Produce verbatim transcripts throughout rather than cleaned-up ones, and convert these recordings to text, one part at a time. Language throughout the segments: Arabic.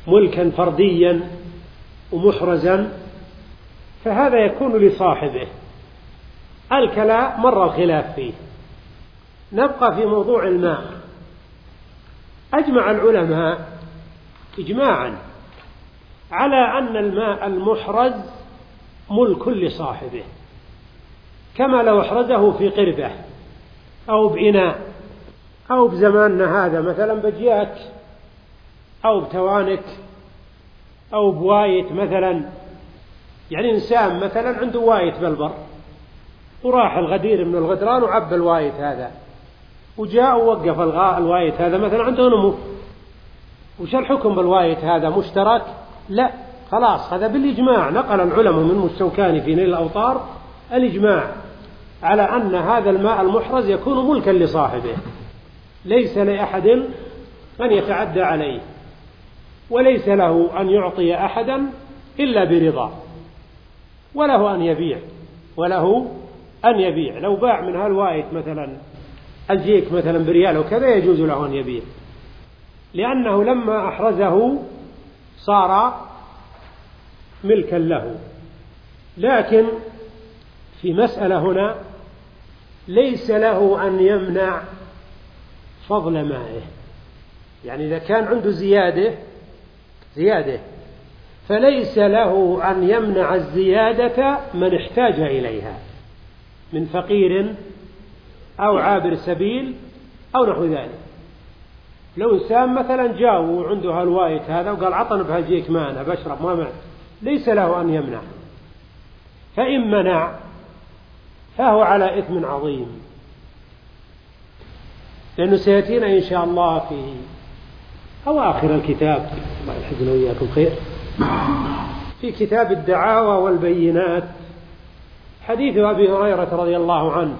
ملكا فرديا ومحرزا فهذا يكون لصاحبه. الكلاء مر الخلاف فيه. نبقى في موضوع الماء. أجمع العلماء إجماعا على أن الماء المحرز ملك لصاحبه، كما لو احرزه في قربة أو بإناء أو بزماننا هذا مثلا بجياك أو بتوانك أو بوايت مثلا. يعني إنسان مثلا عنده وايت بالبر وراح الغدير من الغدران وعب الوايت هذا وجاء ووقف الوايت هذا مثلا عنده نمو. وش الحكم بالوايت هذا؟ مشترك؟ لا، خلاص هذا بالإجماع. نقل العلماء من الشوكاني في نيل الأوطار الإجماع على أن هذا الماء المحرز يكون ملكا لصاحبه، ليس لأحد أن يتعدى عليه، وليس له أن يعطي أحدا إلا برضا، وله أن يبيع وله أن يبيع. لو باع من هالوايت مثلا الجيك مثلا بريال وكذا يجوز له أن يبيع، لأنه لما أحرزه صار ملكا له. لكن في مسألة هنا ليس له أن يمنع فضل مائه. يعني إذا كان عنده زيادة زيادة فليس له أن يمنع الزيادة من احتاج إليها من فقير أو عابر سبيل أو نحو ذلك. لو إنسان مثلا جاء وعنده هالوايت هذا وقال عطنا بهالجيك ماء أنا بشرب ما مع، ليس له أن يمنع. فإن منع فهو على إثم عظيم، لأنه سيأتينا إن شاء الله في أواخر الكتاب، الله يحفظنا وإياكم خير، في كتاب الدعاوى والبينات حديث أبي هريرة رضي الله عنه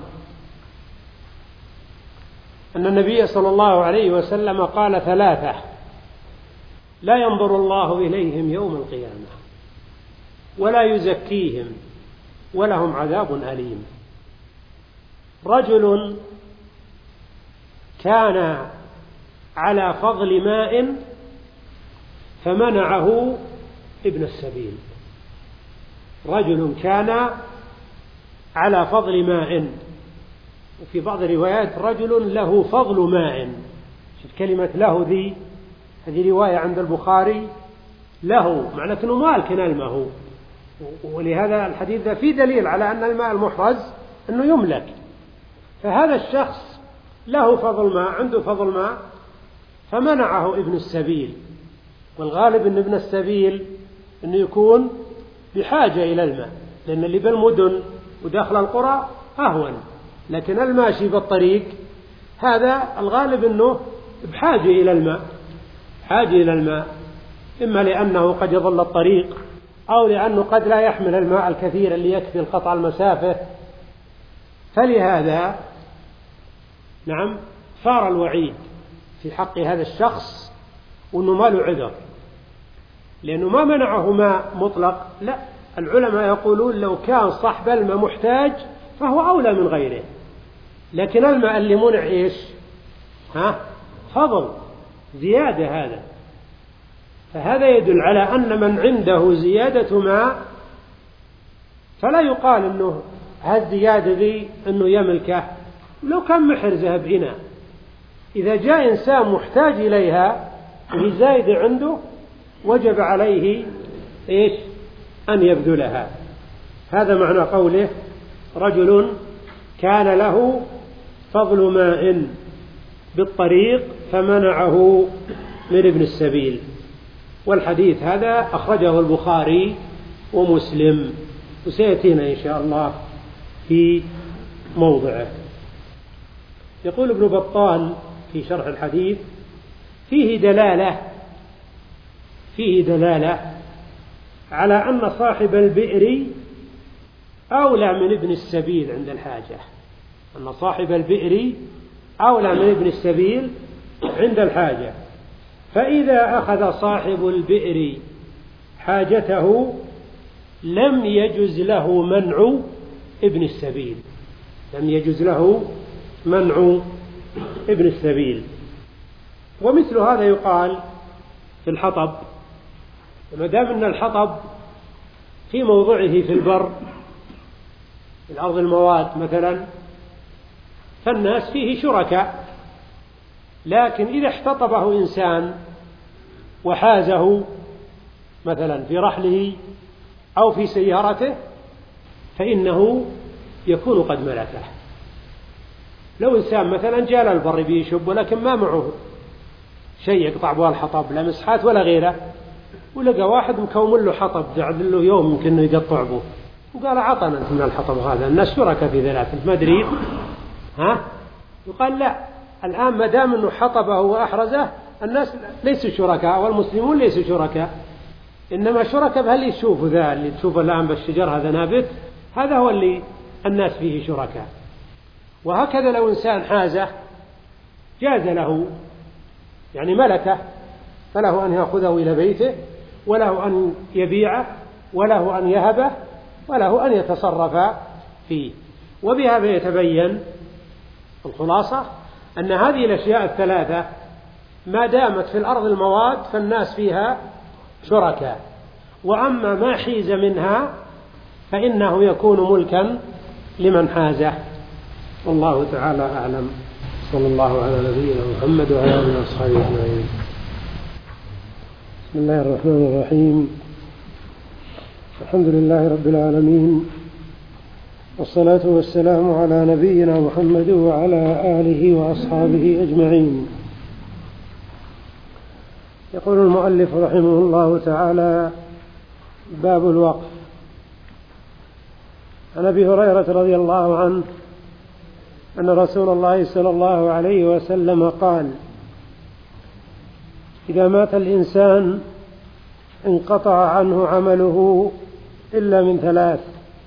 أن النبي صلى الله عليه وسلم قال ثلاثة لا ينظر الله إليهم يوم القيامة ولا يزكيهم ولهم عذاب أليم: رجل كان على فضل ماء فمنعه ابن السبيل. رجل كان على فضل ماء، وفي بعض الروايات رجل له فضل ماء. شوف كلمة له ذي، هذه رواية عند البخاري له معنى أنه مالك الماء، ولهذا الحديث ذا فيه دليل على أن الماء المحرز أنه يملك. فهذا الشخص له فضل ماء، عنده فضل ماء، فمنعه ابن السبيل. والغالب أن ابن السبيل أنه يكون بحاجة إلى الماء، لأن اللي بالمدن وداخل القرى أهون، لكن الماشي بالطريق هذا الغالب أنه بحاجة إلى الماء، حاجة إلى الماء، إما لأنه قد يضل الطريق أو لأنه قد لا يحمل الماء الكثير اللي يكفي القطع المسافة. فلهذا نعم صار الوعيد في حق هذا الشخص وأنه ما له عذر، لأنه ما منعه ماء مطلق. لا، العلماء يقولون لو كان صاحب الماء محتاج فهو أولى من غيره، لكن الماء اللي منع إيش؟ ها؟ فضل زيادة. هذا فهذا يدل على أن من عنده زيادة ماء فلا يقال أنه هالزيادة ذي أنه يملكه لو كان محرزها بإناء. إذا جاء إنسان محتاج إليها وهي زايدة عنده وجب عليه إيش؟ أن يبذلها. هذا معنى قوله رجل كان له فضل ماء بالطريق فمنعه من ابن السبيل. والحديث هذا أخرجه البخاري ومسلم، وسيأتينا إن شاء الله في موضعه. يقول ابن بطال في شرح الحديث: فيه دلالة فيه دلالة على أن صاحب البئر أولى من ابن السبيل عند الحاجة، أن صاحب البئر أولى من ابن السبيل عند الحاجة. فإذا أخذ صاحب البئر حاجته لم يجز له منع ابن السبيل، لم يجز له منع ابن السبيل. ومثل هذا يقال في الحطب ما دام أن الحطب في موضعه في البر في الأرض الموات مثلا فالناس فيه شركاء، لكن إذا احتطبه إنسان وحازه مثلا في رحله أو في سيارته فإنه يكون قد ملكه. لو إنسان مثلا جاء البر بيشب ولكن ما معه شيء يقطع به الحطب لا مسحات ولا غيره، ولقى واحد مكوم له حطب قاعد له يوم يمكن يقطع به وقال عطنا أنت من الحطب هذا، الناس شركاء في ذلك أنت ما دريت ها؟ يقال لا، الآن ما دام أنه حطبه وأحرزه الناس ليسوا شركاء والمسلمون ليسوا شركاء، إنما شركاء بهاللي يشوفوا ذا اللي تشوفه الآن بالشجر هذا نابت، هذا هو اللي الناس فيه شركاء. وهكذا لو إنسان حازه جاز له يعني ملكه، فله أن يأخذه إلى بيته وله أن يبيعه وله أن يهبه وله أن يتصرف فيه. وبهذا يتبين الخلاصة أن هذه الأشياء الثلاثة ما دامت في الأرض المواد فالناس فيها شركاء، وأما ما حيز منها فإنه يكون ملكا لمن حازه. والله تعالى أعلم. صلى الله على نبينا محمد وعلى آله وصحبه أجمعين. بسم الله الرحمن الرحيم. الحمد لله رب العالمين، والصلاة والسلام على نبينا محمد وعلى آله وأصحابه أجمعين. يقول المؤلف رحمه الله تعالى: باب الوقف. عن أبي هريرة رضي الله عنه أن رسول الله صلى الله عليه وسلم قال: إذا مات الإنسان انقطع عنه عمله إلا من ثلاث: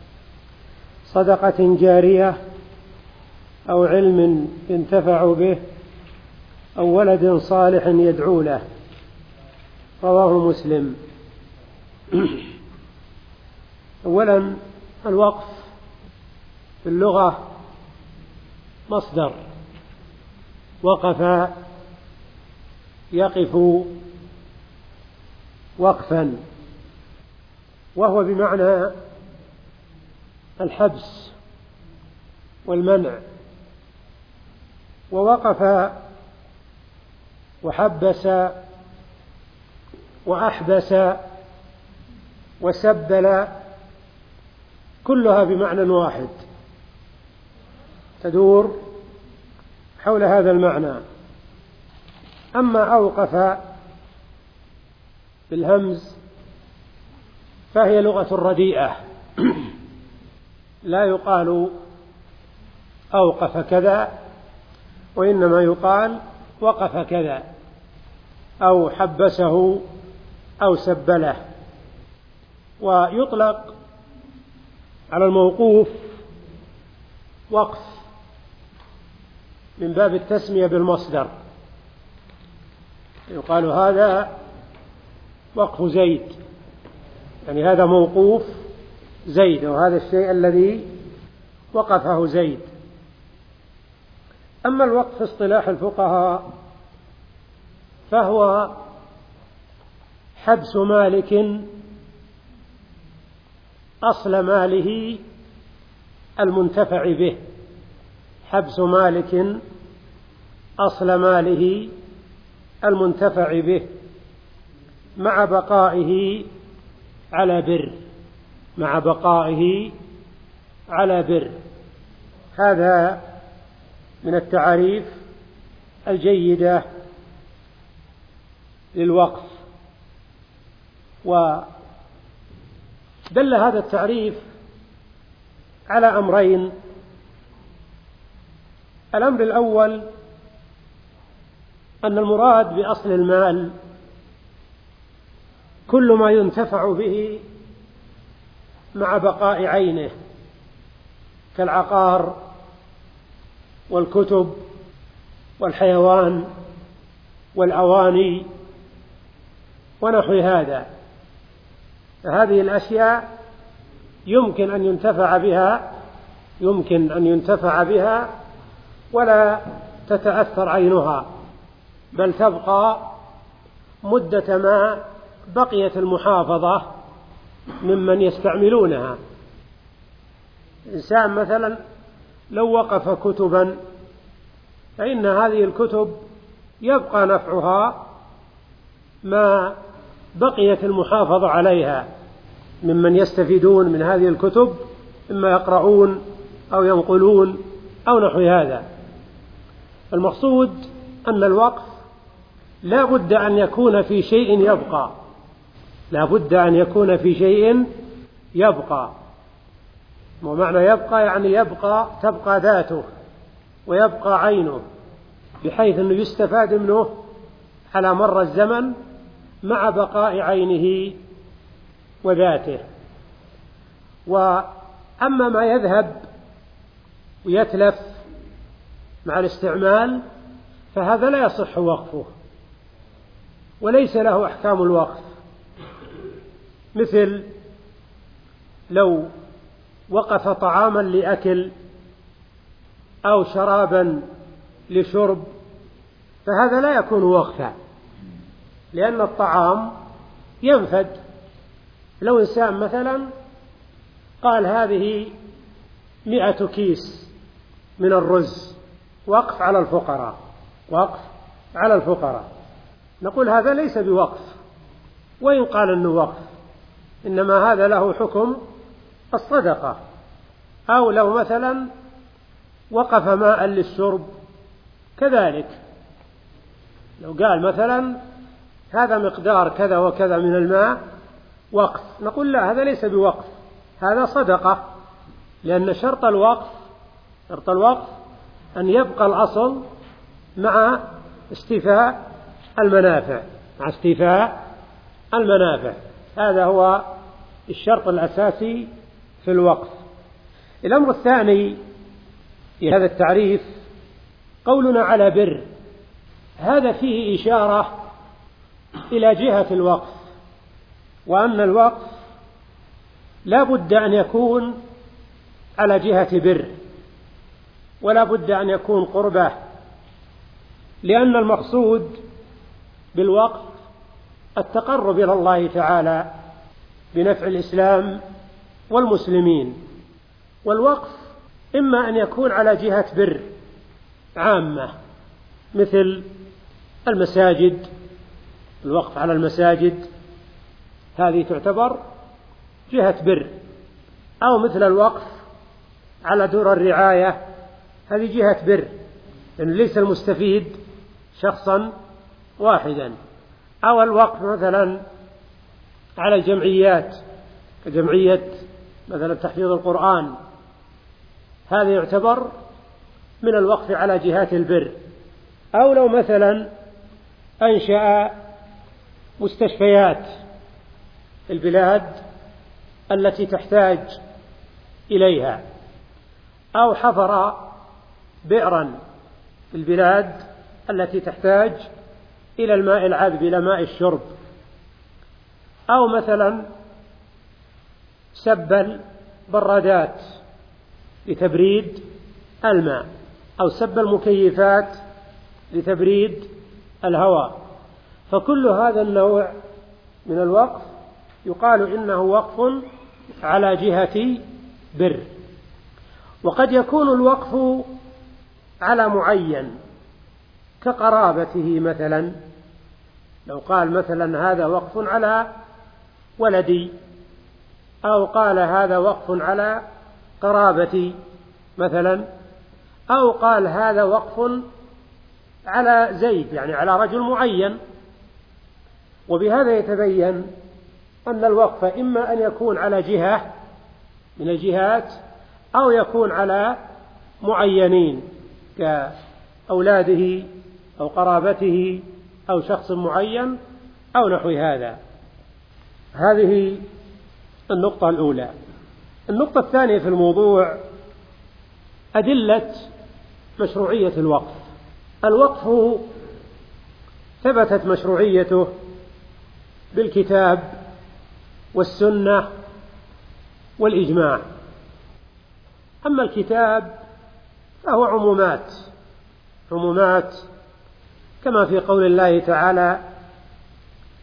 صدقة جارية أو علم ينتفع به أو ولد صالح يدعو له. رواه مسلم. أولا الوقف في اللغة مصدر وقف يقف وقفا، وهو بمعنى الحبس والمنع. ووقف وحبس وأحبس وسبل كلها بمعنى واحد تدور حول هذا المعنى. أما أوقف بالهمز فهي لغة رديئة، لا يقال أوقف كذا، وإنما يقال وقف كذا أو حبسه أو سبله. ويطلق على الموقوف وقف من باب التسمية بالمصدر، يقال هذا وقف زيد، يعني هذا موقوف زيد، وهذا الشيء الذي وقفه زيد. أما الوقف في اصطلاح الفقهاء فهو حبس مالك أصل ماله المنتفع به، حبس مالك أصل ماله المنتفع به مع بقائه على بر، مع بقائه على بر. هذا من التعاريف الجيدة للوقف. ودل هذا التعريف على أمرين: الأمر الأول أن المراد بأصل المال كل ما ينتفع به مع بقاء عينه، كالعقار والكتب والحيوان والأواني ونحو هذا. فهذه الأشياء يمكن أن ينتفع بها يمكن أن ينتفع بها ولا تتأثر عينها، بل تبقى مدة ما بقيت المحافظة ممن يستعملونها. إنسان مثلا لو وقف كتبا فإن هذه الكتب يبقى نفعها ما بقيت المحافظة عليها ممن يستفيدون من هذه الكتب، إما يقرؤون أو ينقلون أو نحو هذا. المقصود أن الوقف لا بد أن يكون في شيء يبقى، لا بد أن يكون في شيء يبقى. ومعنى يبقى يعني يبقى تبقى ذاته ويبقى عينه، بحيث أنه يستفاد منه على مر الزمن مع بقاء عينه وذاته. وأما ما يذهب ويتلف مع الاستعمال فهذا لا يصح وقفه وليس له أحكام الوقف، مثل لو وقف طعاما لأكل أو شرابا لشرب فهذا لا يكون وقفا، لأن الطعام ينفد. لو إنسان مثلا قال هذه مئة كيس من الرز وقف على الفقراء، وقف على الفقراء، نقول هذا ليس بوقف وإن قال أنه وقف، إنما هذا له حكم الصدقة. أو لو مثلا وقف ماء للشرب كذلك، لو قال مثلا هذا مقدار كذا وكذا من الماء وقف، نقول لا، هذا ليس بوقف، هذا صدقة، لأن شرط الوقف شرط الوقف أن يبقى الأصل مع استيفاء المنافع مع استيفاء المنافع هذا هو الشرط الأساسي في الوقف. الأمر الثاني في هذا التعريف قولنا على بر، هذا فيه إشارة إلى جهة الوقف، وأن الوقف لا بد أن يكون على جهة بر ولا بد أن يكون قربة، لأن المقصود بالوقف التقرب إلى الله تعالى بنفع الإسلام والمسلمين. والوقف إما أن يكون على جهة بر عامة مثل المساجد، الوقف على المساجد هذه تعتبر جهة بر، أو مثل الوقف على دور الرعاية هذه جهة بر، لأن ليس المستفيد شخصا واحدا. أو الوقف مثلا على الجمعيات كجمعية مثلا تحفيظ القرآن، هذا يعتبر من الوقف على جهات البر. أو لو مثلا أنشأ مستشفيات في البلاد التي تحتاج إليها، أو حفر بئرا في البلاد التي تحتاج إلى الماء العذب إلى ماء الشرب، أو مثلا سب البرادات لتبريد الماء، أو سب المكيفات لتبريد الهواء. فكل هذا النوع من الوقف يقال إنه وقف على جهة بر. وقد يكون الوقف على معين كقرابته، مثلا لو قال مثلا هذا وقف على ولدي، أو قال هذا وقف على قرابتي مثلا، أو قال هذا وقف على زيد يعني على رجل معين. وبهذا يتبين أن الوقف إما أن يكون على جهة من الجهات أو يكون على معينين كأولاده أو قرابته أو شخص معين أو نحو هذا. هذه النقطة الأولى. النقطة الثانية في الموضوع أدلة مشروعية الوقف. الوقف ثبتت مشروعيته بالكتاب والسنة والإجماع. أما الكتاب فهو عمومات عمومات كما في قول الله تعالى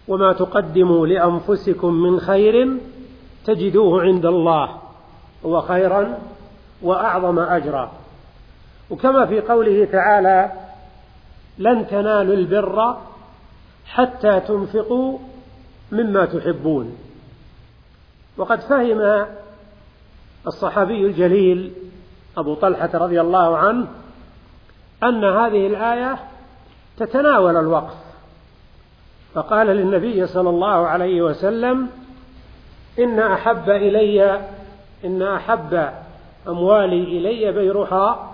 وما تقدموا لأنفسكم من خير تجدوه عند الله هو خيرا وأعظم أجرا. وكما في قوله تعالى لن تنالوا البر حتى تنفقوا مما تحبون. وقد فهم الصحابي الجليل أبو طلحة رضي الله عنه أن هذه الآية تتناول الوقف، فقال للنبي صلى الله عليه وسلم إن أحب إلي إن أحب أموالي إلي بيرها،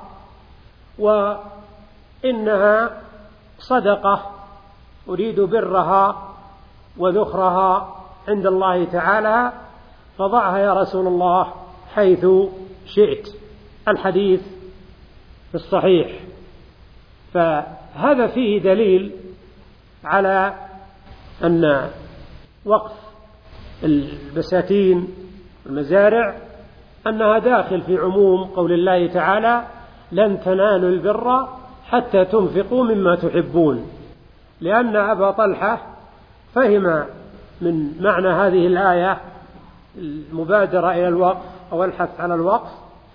وإنها صدقة أريد برها وذخرها عند الله تعالى، فضعها يا رسول الله حيث شئت. الحديث في الصحيح. فهذا فيه دليل على أن وقف البساتين والمزارع أنها داخل في عموم قول الله تعالى لن تنالوا البر حتى تنفقوا مما تحبون، لأن أبا طلحة فهم من معنى هذه الآية المبادرة إلى الوقف أو الحث على الوقف،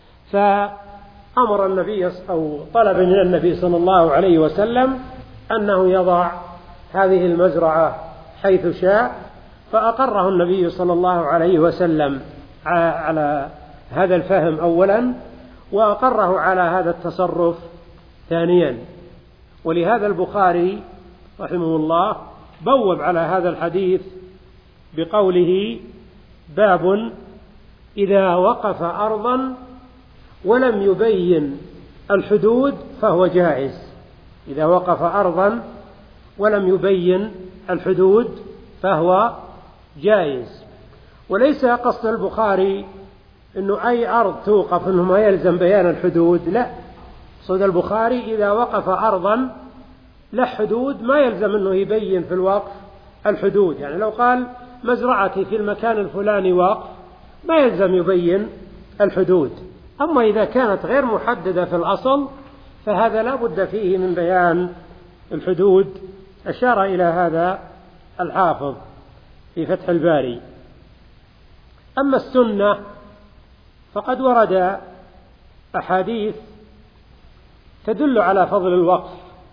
فأمر النبي أو طلب من النبي صلى الله عليه وسلم أنه يضع هذه المزرعة حيث شاء، فأقره النبي صلى الله عليه وسلم على هذا الفهم أولا، وأقره على هذا التصرف ثانيا. ولهذا البخاري رحمه الله بوب على هذا الحديث بقوله باب إذا وقف أرضا ولم يبين الحدود فهو جائز. إذا وقف أرضا ولم يبين الحدود فهو جائز. وليس قصد البخاري أنه أي أرض توقف أنه ما يلزم بيان الحدود، لا، قصد البخاري إذا وقف أرضا لا حدود ما يلزم أنه يبين في الوقف الحدود. يعني لو قال مزرعتي في المكان الفلاني وقف ما يلزم يبين الحدود. أما إذا كانت غير محددة في الأصل فهذا لا بد فيه من بيان الحدود. أشار إلى هذا الحافظ في فتح الباري. أما السنة فقد ورد أحاديث تدل على فضل الوقف،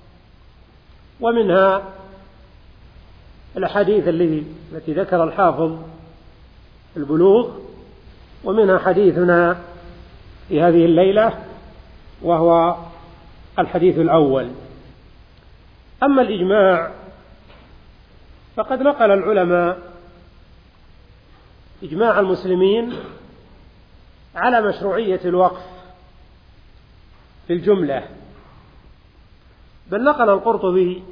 ومنها الأحاديث التي ذكر الحافظ البلوغ، ومنها حديثنا في هذه الليلة وهو الحديث الأول. أما الإجماع فقد نقل العلماء إجماع المسلمين على مشروعية الوقف في الجملة، بل نقل القرطبي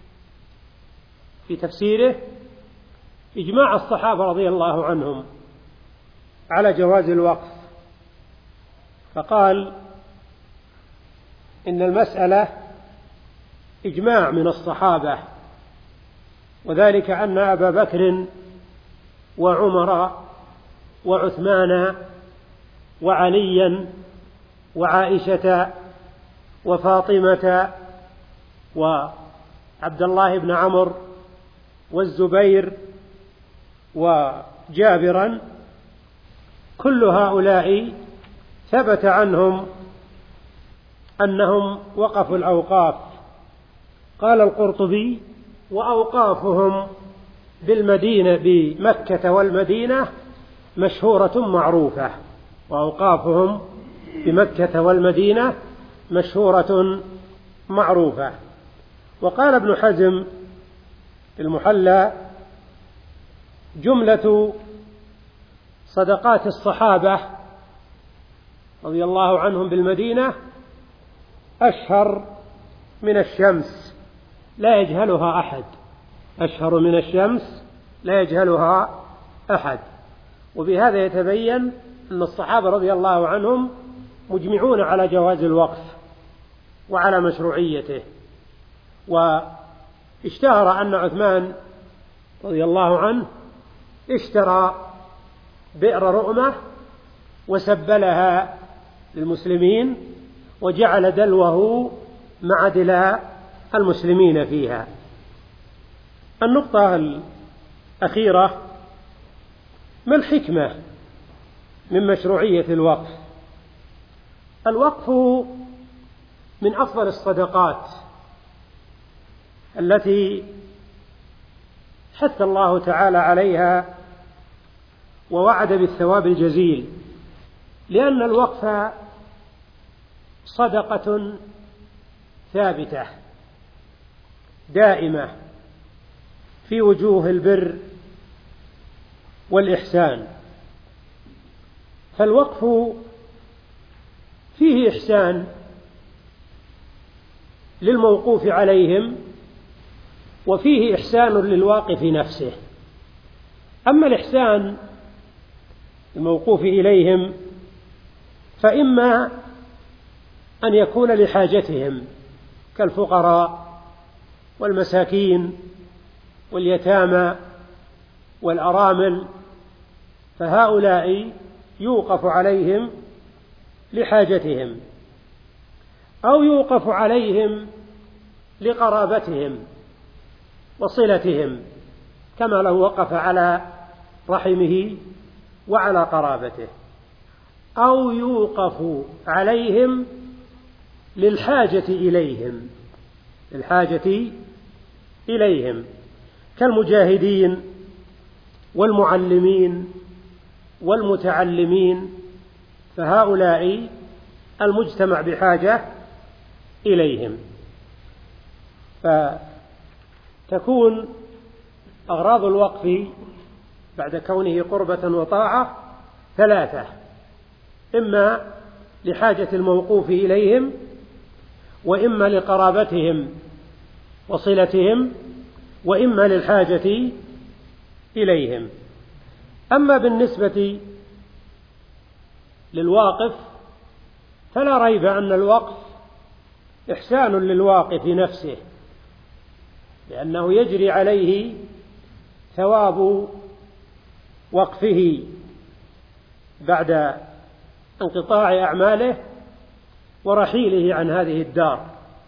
في تفسيره إجماع الصحابة رضي الله عنهم على جواز الوقف، فقال إن المسألة إجماع من الصحابة، وذلك أن أبا بكر وعمر وعثمان وعليا وعائشة وفاطمة وعبد الله بن عمرو والزبير وجابرا كل هؤلاء ثبت عنهم أنهم وقفوا الأوقاف. قال القرطبي وأوقافهم بالمدينة بمكة والمدينة مشهورة معروفة، وأوقافهم بمكة والمدينة مشهورة معروفة. وقال ابن حزم المحلى جملة صدقات الصحابة رضي الله عنهم بالمدينة أشهر من الشمس لا يجهلها أحد، أشهر من الشمس لا يجهلها أحد. وبهذا يتبين أن الصحابة رضي الله عنهم مجمعون على جواز الوقف وعلى مشروعيته. واشتهر أن عثمان رضي الله عنه اشترى بئر رؤمة وسبلها للمسلمين وجعل دلوه مع دلاء المسلمين فيها. النقطة أخيرة: ما الحكمة من مشروعية الوقف؟ الوقف من أفضل الصدقات التي حث الله تعالى عليها ووعد بالثواب الجزيل، لأن الوقف صدقة ثابتة دائمة في وجوه البر والإحسان. فالوقف فيه إحسان للموقوف عليهم، وفيه إحسان للواقف نفسه. أما الإحسان الموقوف إليهم فإما أن يكون لحاجتهم كالفقراء والمساكين واليتامى والأرامل، فهؤلاء يوقف عليهم لحاجتهم، أو يوقف عليهم لقرابتهم وصلتهم، كما لو وقف على رحمه وعلى قرابته، أو يوقف عليهم للحاجة إليهم للحاجة إليهم كالمجاهدين والمعلمين والمتعلمين، فهؤلاء المجتمع بحاجة إليهم. فتكون أغراض الوقف بعد كونه قربة وطاعة ثلاثة: إما لحاجة الموقوف إليهم، وإما لقرابتهم وصلتهم، وإما للحاجة إليهم. أما بالنسبة للواقف فلا ريب أن الوقف إحسان للواقف نفسه، لأنه يجري عليه ثواب وقفه بعد انقطاع أعماله ورحيله عن هذه الدار،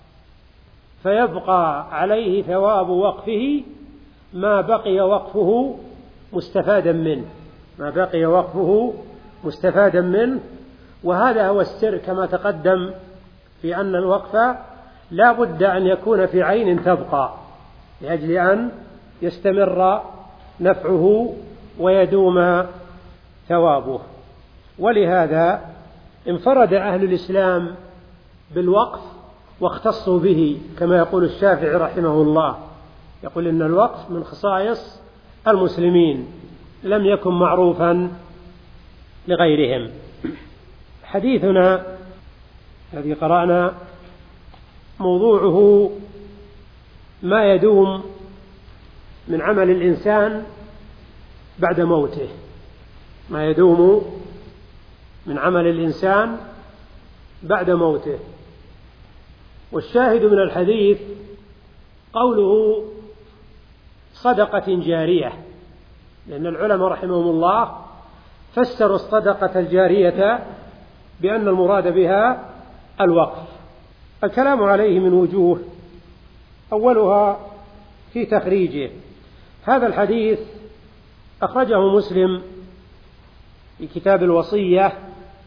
فيبقى عليه ثواب وقفه ما بقي وقفه مستفادا منه ما بقي وقفه مستفادا منه وهذا هو السر كما تقدم في أن الوقف لا بد أن يكون في عين تبقى لأجل أن يستمر نفعه ويدوم ثوابه. ولهذا انفرد أهل الإسلام بالوقف واختصوا به، كما يقول الشافعي رحمه الله، يقول إن الوقف من خصائص المسلمين لم يكن معروفا لغيرهم. حديثنا الذي قرأنا موضوعه ما يدوم من عمل الإنسان بعد موته ما يدوم من عمل الإنسان بعد موته. والشاهد من الحديث قوله صدقة جارية، لأن العلماء رحمهم الله فسروا الصدقة الجارية بأن المراد بها الوقف. الكلام عليه من وجوه، أولها في تخريجه. هذا الحديث أخرجه مسلم في كتاب الوصية،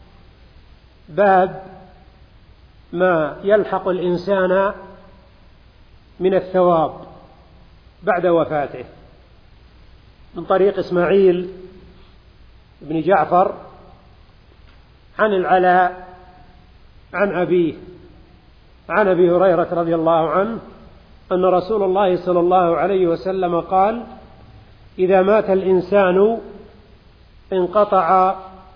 باب ما يلحق الإنسان من الثواب بعد وفاته، من طريق إسماعيل بن جعفر عن العلاء عن أبيه عن أبي هريرة رضي الله عنه أن رسول الله صلى الله عليه وسلم قال: إذا مات الإنسان انقطع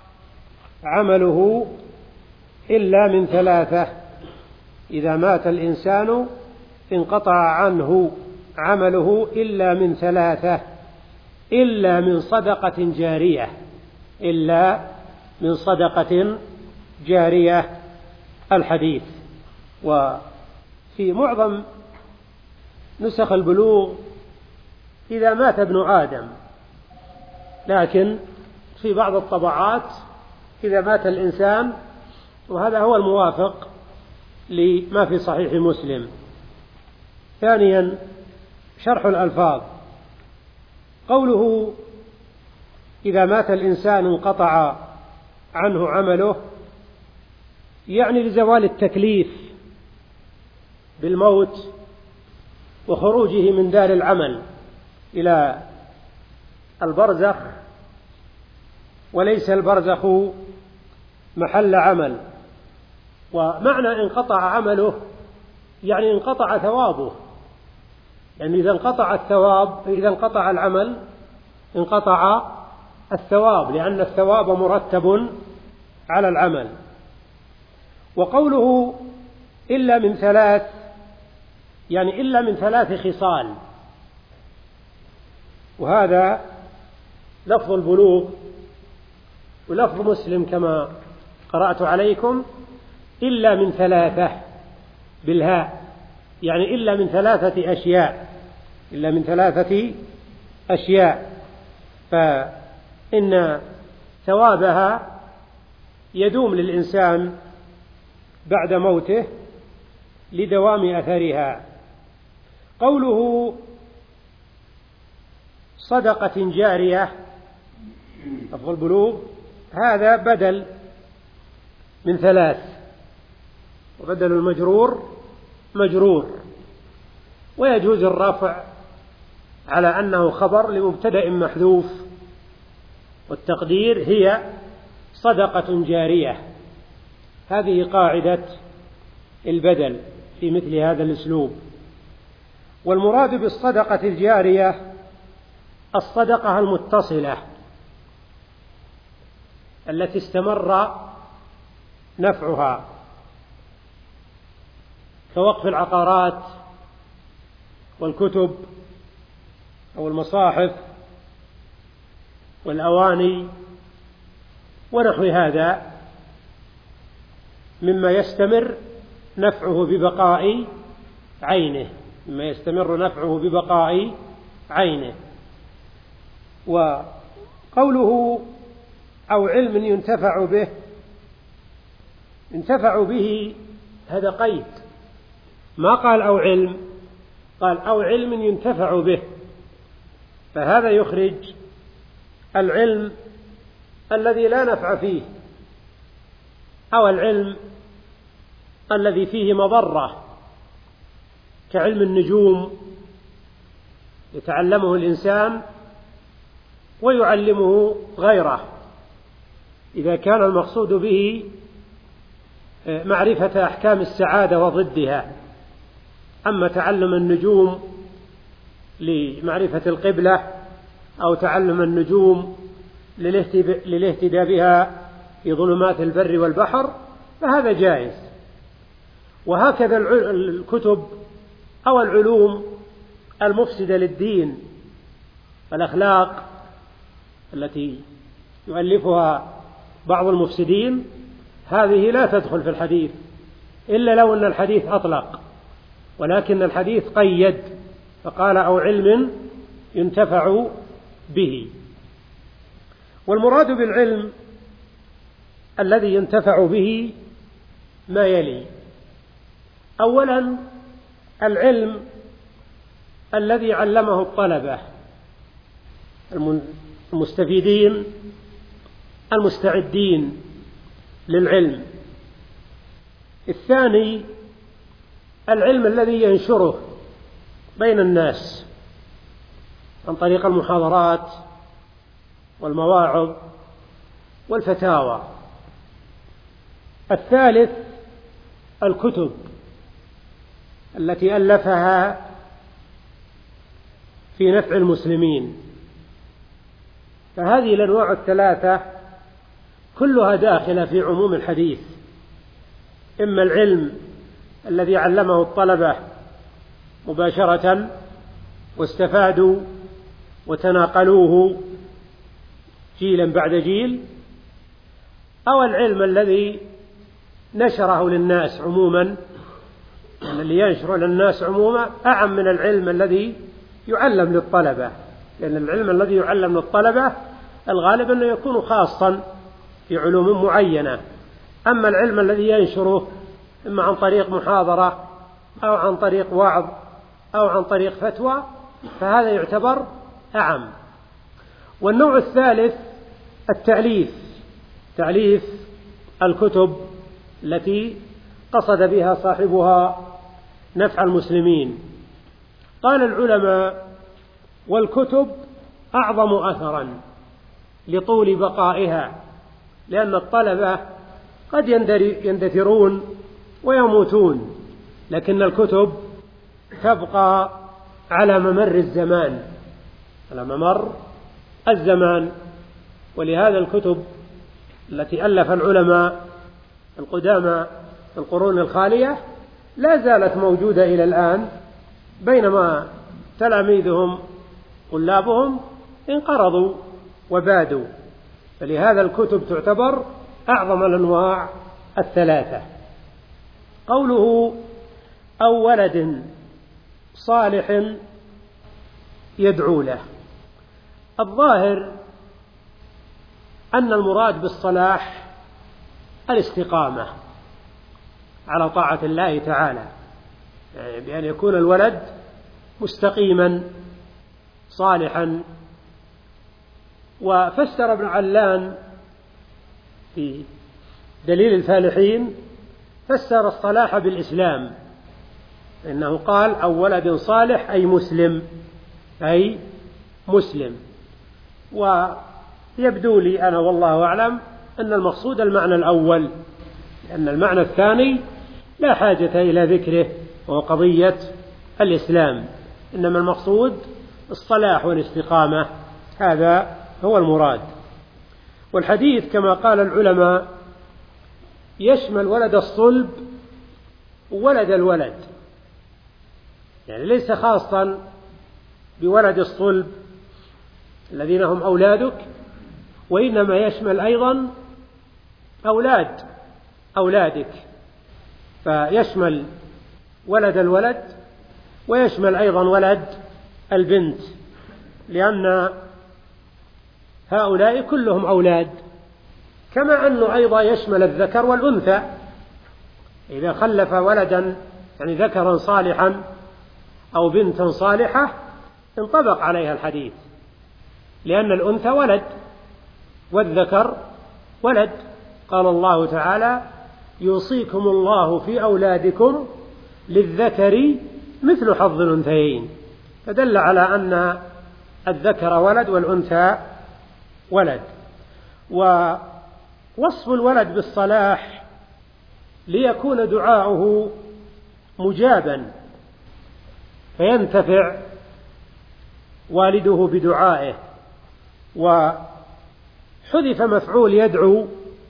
عمله إلا من ثلاثة إذا مات الإنسان انقطع عنه عمله إلا من ثلاثة إلا من صدقة جارية إلا من صدقة جارية. الحديث. وفي معظم نسخ البلوغ إذا مات ابن آدم، لكن في بعض الطبعات إذا مات الإنسان، وهذا هو الموافق لما في صحيح مسلم. ثانيا شرح الألفاظ. قوله إذا مات الإنسان انقطع عنه عمله، يعني لزوال التكليف بالموت وخروجه من دار العمل إلى البرزخ، وليس البرزخ محل عمل. ومعنى انقطع عمله يعني انقطع ثوابه، يعني إذا انقطع الثواب إذا انقطع العمل انقطع الثواب، لأن الثواب مرتب على العمل. وقوله إلا من ثلاث يعني إلا من ثلاث خصال، وهذا لفظ البلوغ ولفظ مسلم كما قرأت عليكم إلا من ثلاثة بالهاء، يعني إلا من ثلاثة أشياء إلا من ثلاثة أشياء فإن ثوابها يدوم للإنسان بعد موته لدوام أثرها. قوله صدقة جارية لفظ البلوغ هذا بدل من ثلاث، وبدل المجرور مجرور، ويجوز الرفع على أنه خبر لمبتدأ محذوف، والتقدير هي صدقة جارية. هذه قاعدة البدل في مثل هذا الأسلوب. والمراد بالصدقة الجارية الصدقة المتصلة التي استمر نفعها، كوقف العقارات والكتب أو المصاحف والأواني ونحو هذا مما يستمر نفعه ببقاء عينه مما يستمر نفعه ببقاء عينه. وقوله أو علم ينتفع به، ينتفع به هذا قيد، ما قال أو علم، قال أو علم ينتفع به، فهذا يخرج العلم الذي لا نفع فيه أو العلم الذي فيه مضرة كعلم النجوم يتعلمه الإنسان ويعلمه غيره إذا كان المقصود به معرفة أحكام السعادة وضدها. أما تعلم النجوم لمعرفة القبلة أو تعلم النجوم للاهتداء بها في ظلمات البر والبحر فهذا جائز. وهكذا الكتب أو العلوم المفسدة للدين الأخلاق التي يؤلفها بعض المفسدين هذه لا تدخل في الحديث إلا لو أن الحديث أطلق، ولكن الحديث قيد فقال أو علم ينتفع به. والمراد بالعلم الذي ينتفع به ما يلي: أولا العلم الذي علمه الطلبة المستفيدين المستعدين للعلم. الثاني العلم الذي ينشره بين الناس عن طريق المحاضرات والمواعظ والفتاوى. الثالث الكتب التي ألفها في نفع المسلمين. فهذه الأنواع الثلاثة كلها داخلة في عموم الحديث: إما العلم الذي علمه الطلبة مباشرة واستفادوا وتناقلوه جيلا بعد جيل، أو العلم الذي نشره للناس عموما، الذي ينشر للناس عموما أعم من العلم الذي يعلم للطلبة، لأن العلم الذي يعلم للطلبة الغالب أنه يكون خاصا في علوم معينة. أما العلم الذي ينشره إما عن طريق محاضرة أو عن طريق وعظ أو عن طريق فتوى فهذا يعتبر أعم. والنوع الثالث التأليف، تأليف الكتب التي قصد بها صاحبها نفع المسلمين. قال العلماء: والكتب أعظم أثرا لطول بقائها، لأن الطلبة قد يندثرون ويموتون، لكن الكتب تبقى على ممر الزمان، على ممر الزمان. ولهذا الكتب التي ألف العلماء القدامى في القرون الخالية لا زالت موجودة إلى الآن، بينما تلاميذهم طلابهم انقرضوا وبادوا. فلهذا الكتب تعتبر أعظم الأنواع الثلاثة. قوله: أو ولد صالح يدعو له، الظاهر أن المراد بالصلاح الاستقامة على طاعة الله تعالى، يعني بأن يكون الولد مستقيما صالحا. وفسر ابن علان في دليل الفالحين، فسر الصلاح بالإسلام، إنه قال: أو ولد صالح أي مسلم، أي مسلم. ويبدو لي أنا والله أعلم أن المقصود المعنى الأول، لأن المعنى الثاني لا حاجة إلى ذكره، وهو قضية الإسلام، إنما المقصود الصلاح والاستقامة، هذا هو المراد. والحديث كما قال العلماء يشمل ولد الصلب وولد الولد، يعني ليس خاصا بولد الصلب الذين هم أولادك، وإنما يشمل أيضا أولاد أولادك، فيشمل ولد الولد ويشمل أيضا ولد البنت، لأن هؤلاء كلهم أولاد، كما أنه أيضا يشمل الذكر والأنثى. إذا خلف ولدا يعني ذكرا صالحا أو بنتا صالحة انطبق عليها الحديث، لأن الأنثى ولد والذكر ولد. قال الله تعالى: يوصيكم الله في أولادكم للذكر مثل حظ الأنثيين، فدل على أن الذكر ولد والأنثى ولد. ووصف الولد بالصلاح ليكون دعاؤه مجابا، فينتفع والده بدعائه. وحذف مفعول يدعو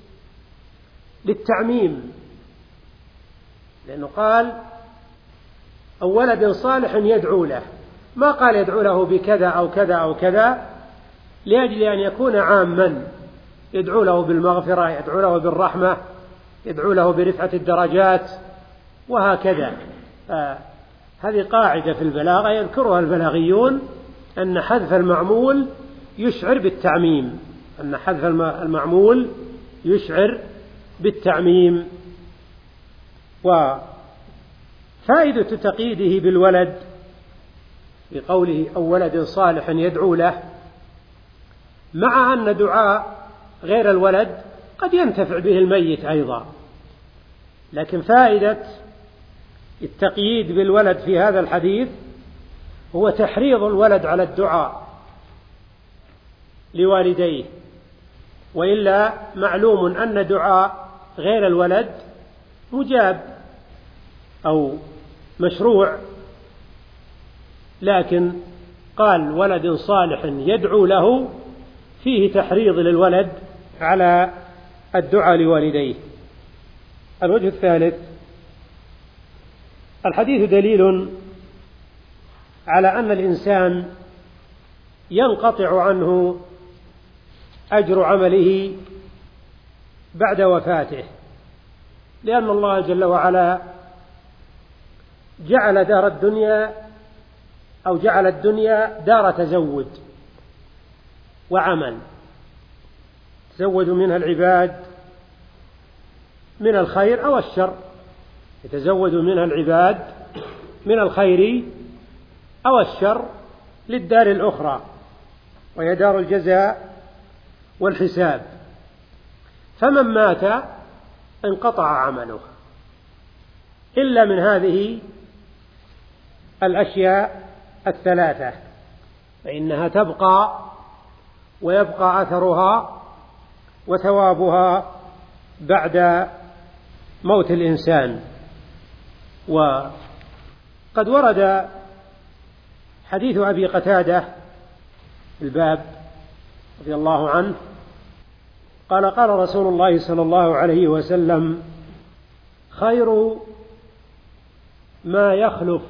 للتعميم، لأنه قال: أو ولد صالح يدعو له، ما قال يدعو له بكذا أو كذا أو كذا، لأجل أن يكون عاما، يدعو له بالمغفرة، يدعو له بالرحمة، يدعو له برفعة الدرجات، وهكذا. هذه قاعدة في البلاغة يذكرها البلاغيون، أن حذف المعمول يشعر بالتعميم، أن حذف المعمول يشعر بالتعميم. وفائدة تقييده بالولد بقوله: أو ولد صالح يدعو له، مع أن دعاء غير الولد قد ينتفع به الميت أيضا، لكن فائدة التقييد بالولد في هذا الحديث هو تحريض الولد على الدعاء لوالديه، وإلا معلوم أن دعاء غير الولد مجاب أو مشروع، لكن قال ولد صالح يدعو له فيه تحريض للولد على الدعاء لوالديه. الوجه الثالث: الحديث دليل على أن الإنسان ينقطع عنه أجر عمله بعد وفاته، لأن الله جل وعلا جعل دار الدنيا أو جعل الدنيا دار تزود وعمل، تزود منها العباد من الخير أو الشر، يتزود منها العباد من الخير أو الشر للدار الأخرى. وهي دار الجزاء والحساب. فمن مات انقطع عمله إلا من هذه الأشياء الثلاثة، فإنها تبقى ويبقى أثرها وثوابها بعد موت الإنسان. وقد ورد حديث أبي قتادة في الباب رضي الله عنه قال قال رسول الله صلى الله عليه وسلم: خير ما يخلف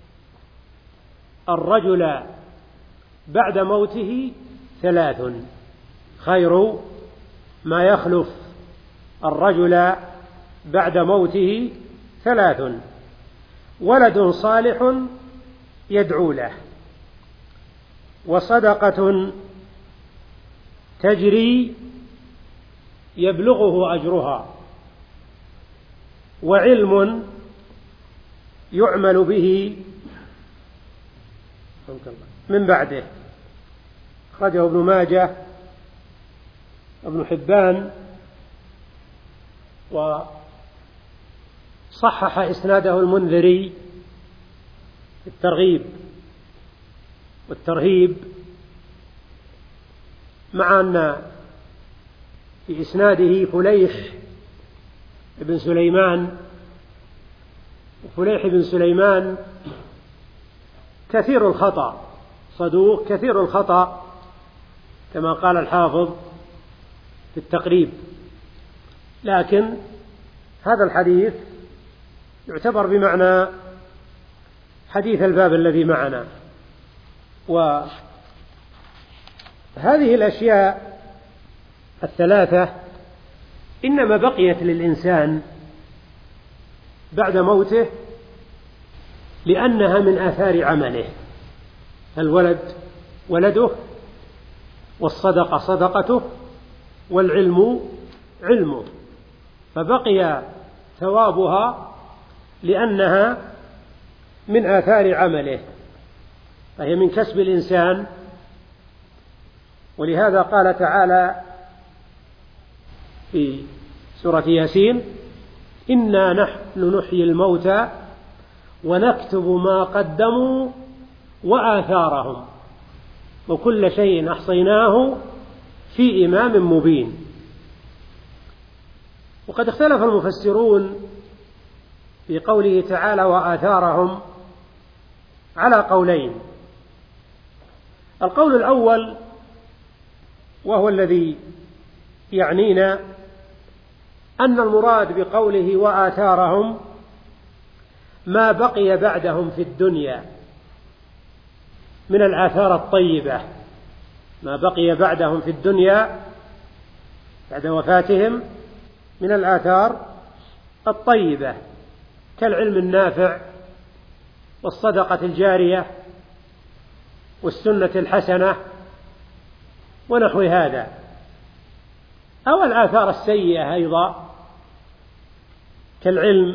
الرجل بعد موته ثلاث. خير ما يخلف الرجل بعد موته ثلاث: ولد صالح يدعو له، وصدقة تجري يبلغه أجرها، وعلم يعمل به من بعده. أخرجه ابن ماجه ابن حبان وصحح إسناده المنذري في الترغيب والترهيب، مع أن في إسناده فليح بن سليمان، وفليح بن سليمان كثير الخطأ، صدوق كثير الخطأ كما قال الحافظ في التقريب، لكن هذا الحديث يعتبر بمعنى حديث الباب الذي معنا. وهذه الأشياء الثلاثة إنما بقيت للإنسان بعد موته لأنها من آثار عمله: الولد ولده، والصدقة صدقته، والعلم علمه، فبقي ثوابها لأنها من آثار عمله، فهي من كسب الإنسان. ولهذا قال تعالى في سورة ياسين: إنا نحن نحيي الموتى ونكتب ما قدموا وآثارهم وكل شيء أحصيناه في إمام مبين. وقد اختلف المفسرون في قوله تعالى وآثارهم على قولين: القول الأول وهو الذي يعنينا أن المراد بقوله وآثارهم ما بقي بعدهم في الدنيا من الآثار الطيبة، ما بقي بعدهم في الدنيا بعد وفاتهم من الآثار الطيبة، كالعلم النافع والصدقة الجارية والسنة الحسنة ونحو هذا، أو الآثار السيئة أيضا كالعلم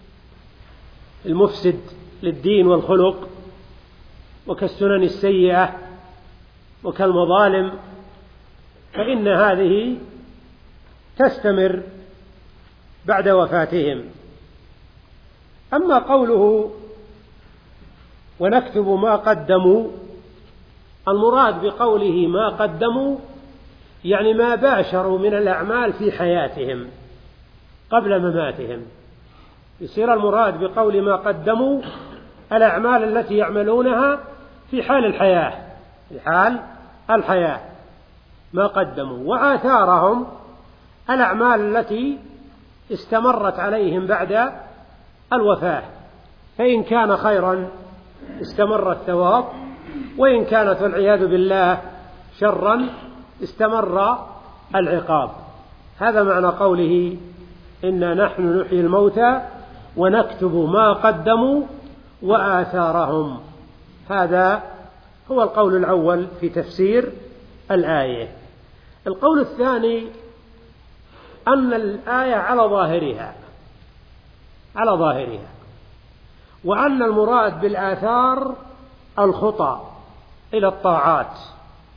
المفسد للدين والخلق، وكالسنن السيئة وكالمظالم، فإن هذه تستمر بعد وفاتهم. أما قوله ونكتب ما قدموا، المراد بقوله ما قدموا يعني ما باشروا من الأعمال في حياتهم قبل مماتهم، يصير المراد بقول ما قدموا الأعمال التي يعملونها في حال الحياة، في حال الحياة ما قدموا، وآثارهم الأعمال التي استمرت عليهم بعد الوفاة، فإن كان خيرا استمر الثواب، وإن كانت والعياذ بالله شرا استمر العقاب. هذا معنى قوله إنا نحن نحيي الموتى ونكتب ما قدموا وآثارهم. هذا هو القول الأول في تفسير الآية. القول الثاني أن الآية على ظاهرها على ظاهرها وأن المراد بالآثار الخطى إلى الطاعات،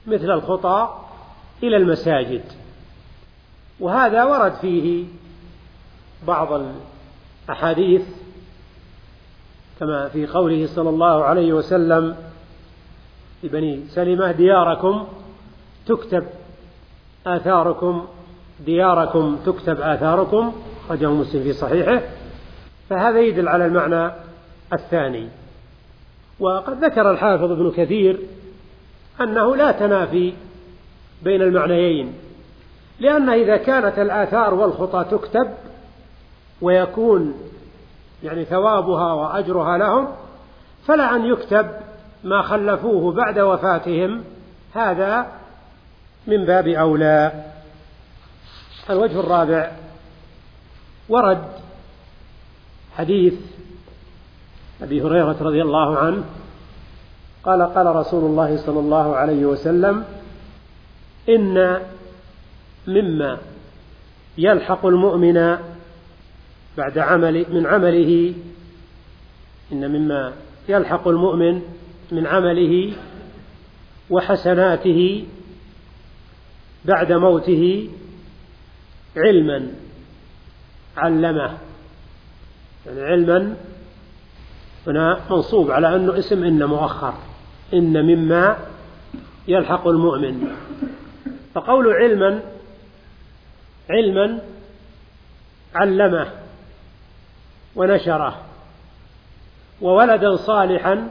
مثل الخطى إلى المساجد، وهذا ورد فيه بعض الأحاديث كما في قوله صلى الله عليه وسلم لبني سلمة: دياركم تكتب آثاركم دياركم تكتب آثاركم، أخرجه مسلم في صحيحه. فهذا يدل على المعنى الثاني. وقد ذكر الحافظ ابن كثير أنه لا تنافي بين المعنيين، لأن إذا كانت الآثار والخطى تكتب ويكون يعني ثوابها وأجرها لهم، فلا أن يكتب ما خلفوه بعد وفاتهم، هذا من باب أولى. الوجه الرابع: ورد حديث أبي هريرة رضي الله عنه قال: قال رسول الله صلى الله عليه وسلم: إن مما يلحق المؤمن بعد عمل من عمله إن مما يلحق المؤمن من عمله وحسناته بعد موته علما علمه. يعني علما هنا منصوب على أنه اسم إن مؤخر، إن مما يلحق المؤمن. فقول علما علما علمه ونشره، وولدا صالحا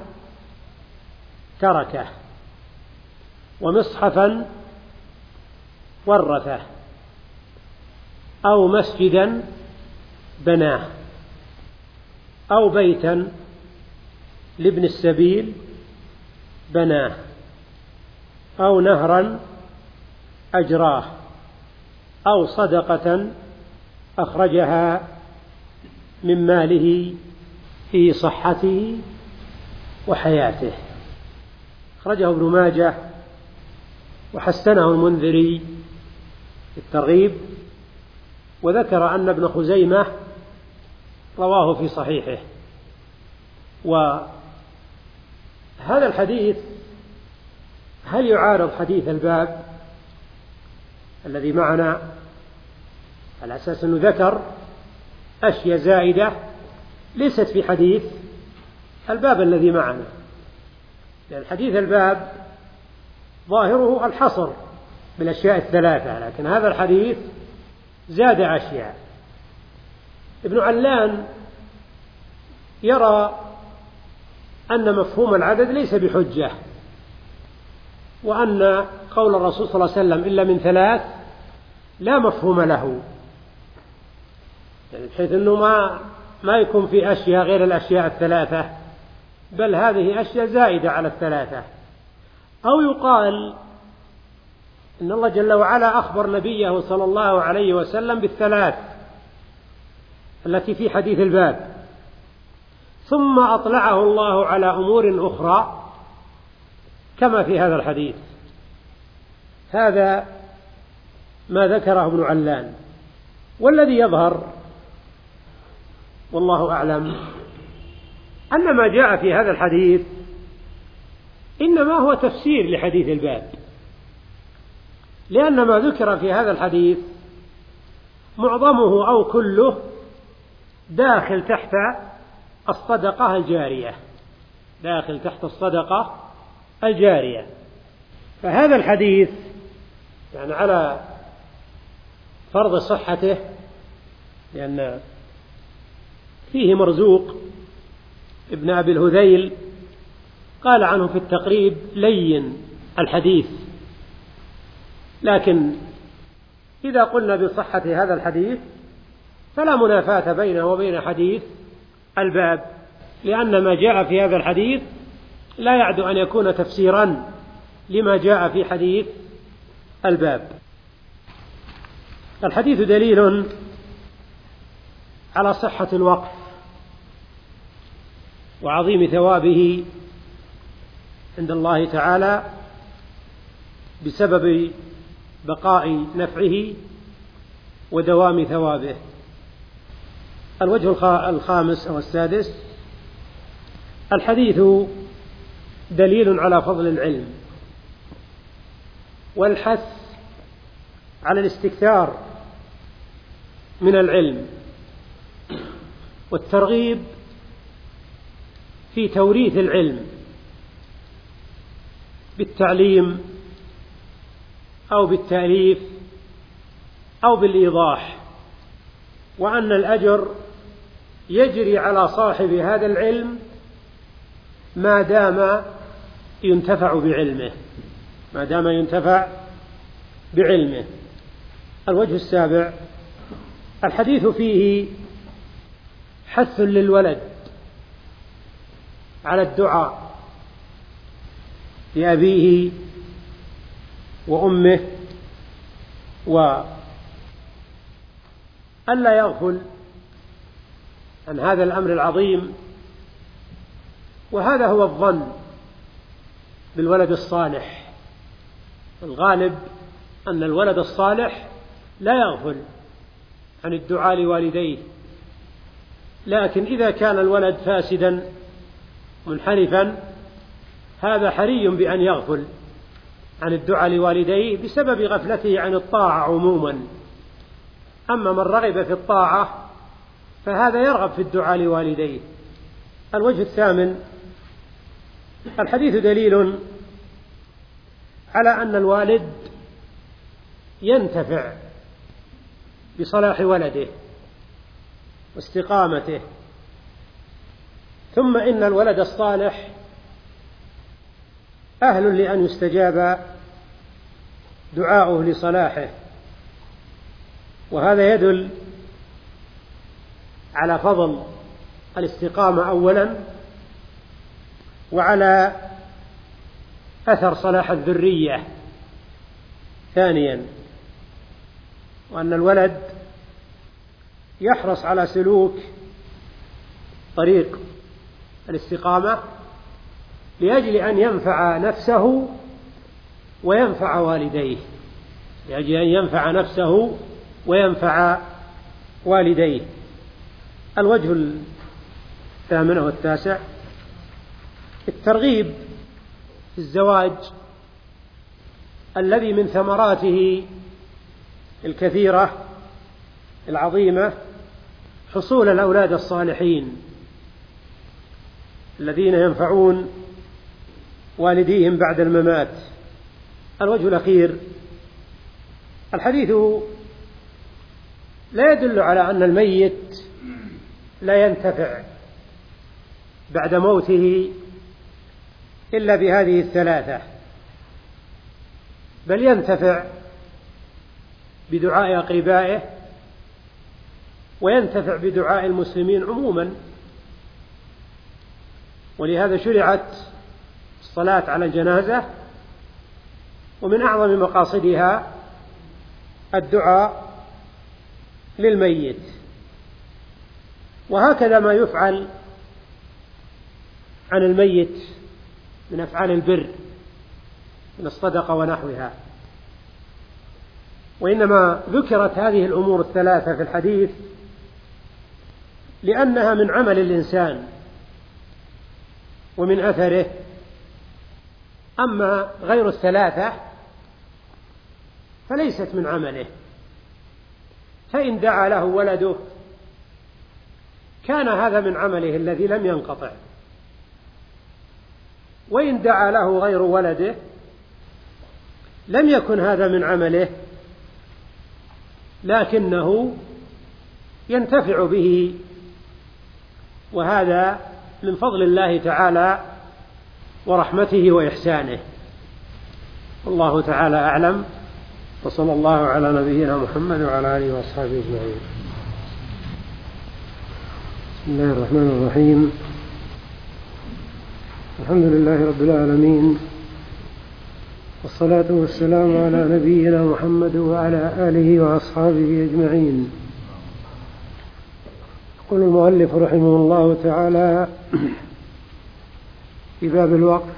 تركه، ومصحفا ورثه، أو مسجدا بناه، أو بيتا لابن السبيل بناه، أو نهرا أجراه، أو صدقة أخرجها من ماله في صحته وحياته. أخرجه ابن ماجه وحسنه المنذري في الترغيب، وذكر أن ابن خزيمة رواه في صحيحه. وهذا الحديث هل يعارض حديث الباب الذي معنا، على أساس أنه ذكر أشياء زائدة ليست في حديث الباب الذي معنا؟ لأن حديث الباب ظاهره الحصر بالأشياء الثلاثة، لكن هذا الحديث زاد أشياء. ابن علان يرى أن مفهوم العدد ليس بحجة، وأن قول الرسول صلى الله عليه وسلم إلا من ثلاث لا مفهوم له، يعني بحيث أنه ما ما يكون في أشياء غير الأشياء الثلاثة، بل هذه أشياء زائدة على الثلاثة. أو يقال إن الله جل وعلا أخبر نبيه صلى الله عليه وسلم بالثلاث التي في حديث الباب، ثم أطلعه الله على أمور أخرى كما في هذا الحديث. هذا ما ذكره ابن علان. والذي يظهر والله أعلم أن ما جاء في هذا الحديث إنما هو تفسير لحديث الباب، لأن ما ذكر في هذا الحديث معظمه أو كله داخل تحت الصدقة الجارية، داخل تحت الصدقة الجارية. فهذا الحديث يعني على فرض صحته، لأن فيه مرزوق ابن أبي الهذيل قال عنه في التقريب لين الحديث، لكن إذا قلنا بصحة هذا الحديث فلا منافاة بينه وبين حديث الباب، لأن ما جاء في هذا الحديث لا يعد أن يكون تفسيرا لما جاء في حديث الباب. الحديث دليل على صحة الوقف وعظيم ثوابه عند الله تعالى بسبب بقاء نفعه ودوام ثوابه. الوجه الخامس أو السادس: الحديث دليل على فضل العلم والحث على الاستكثار من العلم، والترغيب في توريث العلم بالتعليم أو بالتأليف أو بالإيضاح، وأن الأجر يجري على صاحب هذا العلم ما دام ينتفع بعلمه ما دام ينتفع بعلمه. الوجه السابع: الحديث فيه حث للولد على الدعاء لأبيه وأمه، وألا يغفل عن هذا الأمر العظيم. وهذا هو الظن بالولد الصالح، الغالب أن الولد الصالح لا يغفل عن الدعاء لوالديه، لكن إذا كان الولد فاسدا منحرفا هذا حري بأن يغفل عن الدعاء لوالديه بسبب غفلته عن الطاعة عموما. أما من رغب في الطاعة فهذا يرغب في الدعاء لوالديه. الوجه الثامن: الحديث دليل على أن الوالد ينتفع بصلاح ولده واستقامته، ثم إن الولد الصالح أهل لأن يستجاب دعاؤه لصلاحه، وهذا يدل على فضل الاستقامة أولا، وعلى أثر صلاح الذرية ثانيا، وأن الولد يحرص على سلوك طريق الاستقامة لأجل أن ينفع نفسه وينفع والديه لأجل أن ينفع نفسه وينفع والديه. الوجه الثامن والتاسع: الترغيب في الزواج الذي من ثمراته الكثيرة العظيمة حصول الأولاد الصالحين الذين ينفعون والديهم بعد الممات. الوجه الأخير: الحديث لا يدل على أن الميت لا ينتفع بعد موته إلا بهذه الثلاثة، بل ينتفع بدعاء أقربائه وينتفع بدعاء المسلمين عموما. ولهذا شرعت الصلاة على الجنازة، ومن أعظم مقاصدها الدعاء للميت. وهكذا ما يفعل عن الميت من أفعال البر من الصدقة ونحوها. وإنما ذكرت هذه الأمور الثلاثة في الحديث لأنها من عمل الإنسان ومن أثره، أما غير الثلاثة فليست من عمله. فإن دعا له ولده كان هذا من عمله الذي لم ينقطع، وإن دعا له غير ولده لم يكن هذا من عمله، لكنه ينتفع به، وهذا من فضل الله تعالى ورحمته وإحسانه. والله تعالى أعلم، وصلى الله على نبينا محمد وعلى آله وأصحابه أجمعين. بسم الله الرحمن الرحيم. الحمد لله رب العالمين، والصلاة والسلام على نبينا محمد وعلى آله وأصحابه أجمعين. يقول المؤلف رحمه الله تعالى في باب الوقف: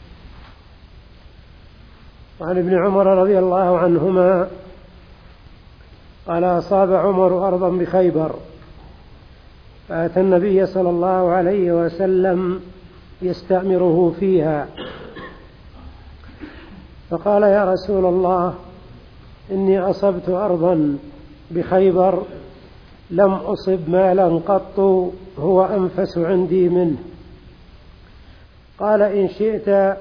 وعن ابن عمر رضي الله عنهما قال: أصاب عمر أرضا بخيبر فأتى النبي صلى الله عليه وسلم يستأمره فيها، فقال: يا رسول الله، إني أصبت أرضا بخيبر لم أصب مالا قط هو أنفس عندي منه. قال: إن شئت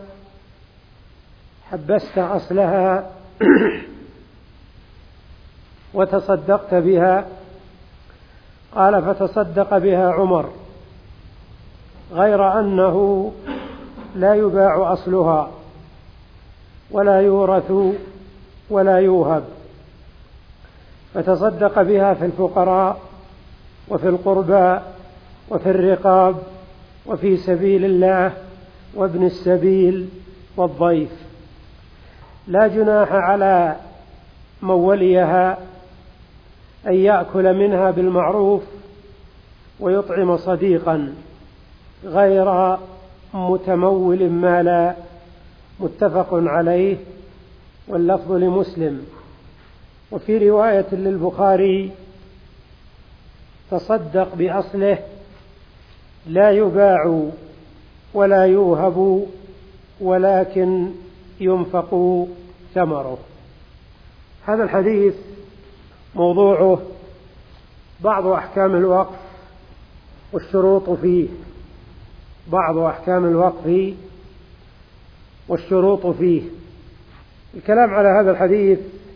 حبست أصلها وتصدقت بها. قال: فتصدق بها عمر، غير أنه لا يباع أصلها ولا يورث ولا يوهب، فتصدق بها في الفقراء وفي القربى وفي الرقاب وفي سبيل الله وابن السبيل والضيف. لا جناح على من وليها أن يأكل منها بالمعروف ويطعم صديقا غير متمول مالا. متفق عليه، واللفظ لمسلم. وفي رواية للبخاري: تصدق بأصله لا يباع ولا يوهب ولكن ينفق ثمره. هذا الحديث موضوعه بعض أحكام الوقف والشروط فيه بعض أحكام الوقف والشروط فيه. الكلام على هذا الحديث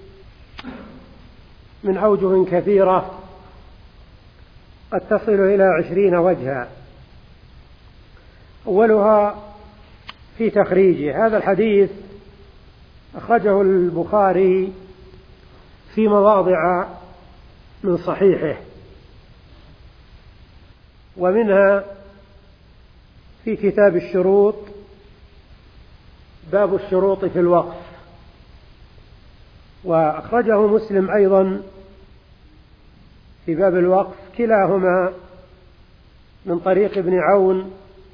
من أوجه كثيرة قد تصل إلى عشرين وجها. أولها في تخريجه. هذا الحديث أخرجه البخاري في مواضع من صحيحه، ومنها في كتاب الشروط، باب الشروط في الوقف. وأخرجه مسلم أيضا في باب الوقف، كلاهما من طريق ابن عون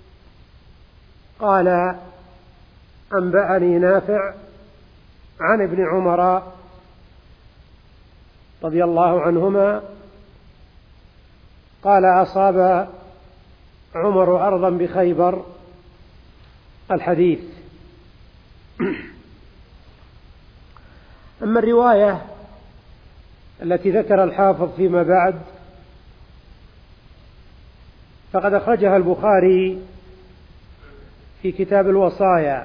قال: أنبأني نافع عن ابن عمر رضي الله عنهما قال: أصاب عمر أرضا بخيبر. الحديث. أما الرواية التي ذكر الحافظ فيما بعد فقد أخرجها البخاري في كتاب الوصايا،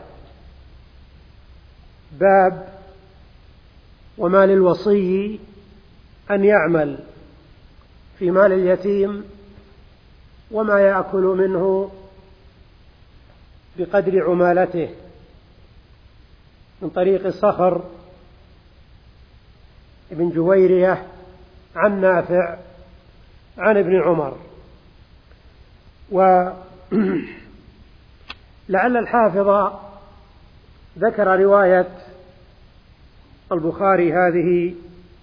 باب: وما للوصي أن يعمل في مال اليتيم وما يأكل منه بقدر عمالته، من طريق صخر ابن جويرية عن نافع عن ابن عمر. ولعل الحافظ ذكر رواية البخاري هذه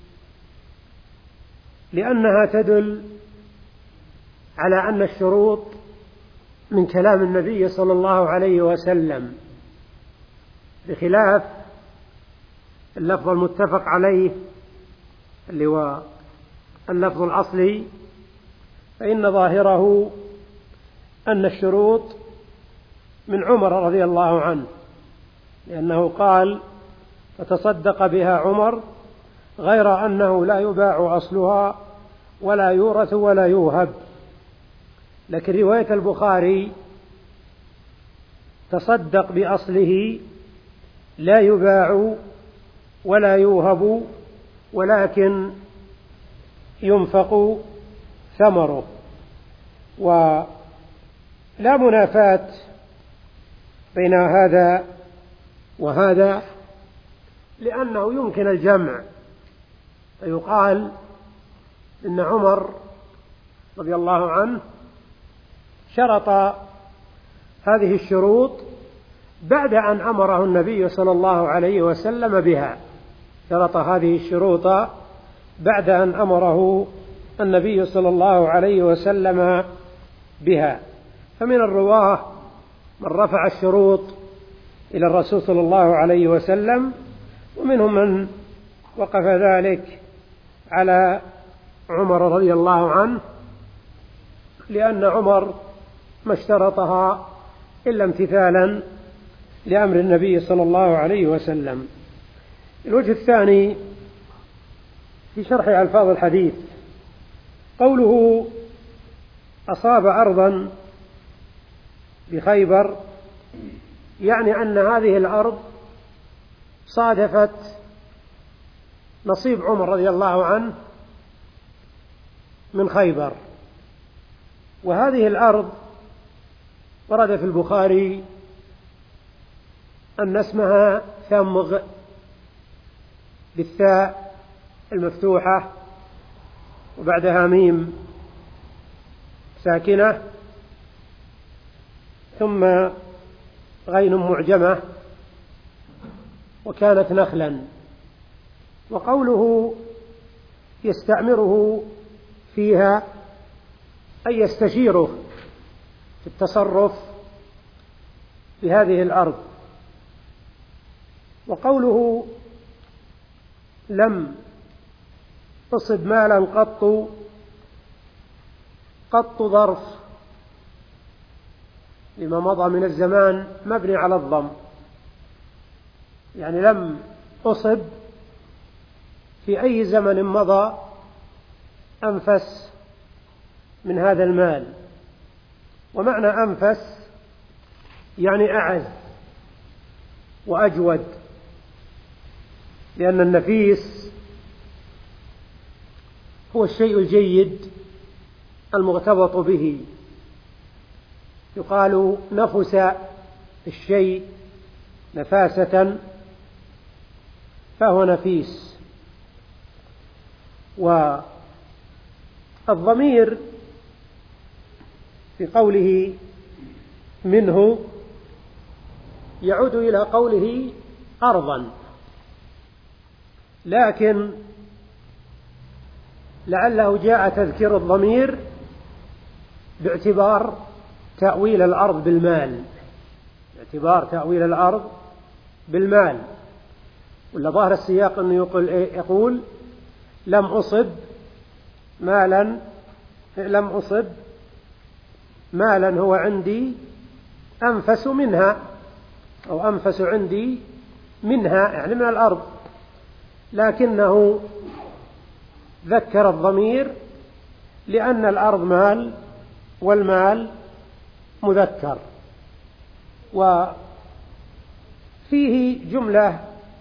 لأنها تدل على أن الشروط من كلام النبي صلى الله عليه وسلم، بخلاف اللفظ المتفق عليه اللي هو اللفظ الأصلي، فإن ظاهره أن الشروط من عمر رضي الله عنه، لأنه قال: فتصدق بها عمر، غير أنه لا يباع أصلها ولا يورث ولا يوهب. لكن رواية البخاري: تصدق بأصله لا يباع ولا يوهب ولكن ينفق ثمره. ولا منافاة بين هذا وهذا، لأنه يمكن الجمع، فيقال إن عمر رضي الله عنه شرط هذه الشروط بعد أن أمره النبي صلى الله عليه وسلم بها، شرط هذه الشروط بعد أن أمره النبي صلى الله عليه وسلم بها. فمن الرواه من رفع الشروط إلى الرسول صلى الله عليه وسلم، ومنهم من وقف ذلك على عمر رضي الله عنه، لأن عمر ما اشترطها إلا امتثالا لأمر النبي صلى الله عليه وسلم. الوجه الثاني في شرح ألفاظ الحديث، قوله أصاب أرضا بخيبر، يعني أن هذه الأرض صادفت نصيب عمر رضي الله عنه من خيبر. وهذه الأرض ورد في البخاري أن اسمها ثمغ بالثاء المفتوحة وبعدها ميم ساكنة ثم غين معجمة، وكانت نخلا. وقوله يستعمره فيها أي يستشيره في التصرف في هذه الأرض. وقوله لم تصب مالا قط، قط ظرف لما مضى من الزمان مبني على الضم، يعني لم أصب في أي زمن مضى أنفس من هذا المال. ومعنى أنفس يعني أعز وأجود، لأن النفيس هو الشيء الجيد المغتبط به، يقال نفس الشيء نفاسة فهو نفيس. والضمير في قوله منه يعود إلى قوله أرضا، لكن لعله جاء تذكير الضمير باعتبار تأويل الأرض بالمال، باعتبار تأويل الأرض بالمال. ولا ظاهر السياق أنه يقول, إيه؟ يقول لم أصب مالا، لم أصب مالا هو عندي أنفس منها، أو أنفس عندي منها يعني من الأرض، لكنه ذكر الضمير لأن الأرض مال والمال مذكر. وفيه جملة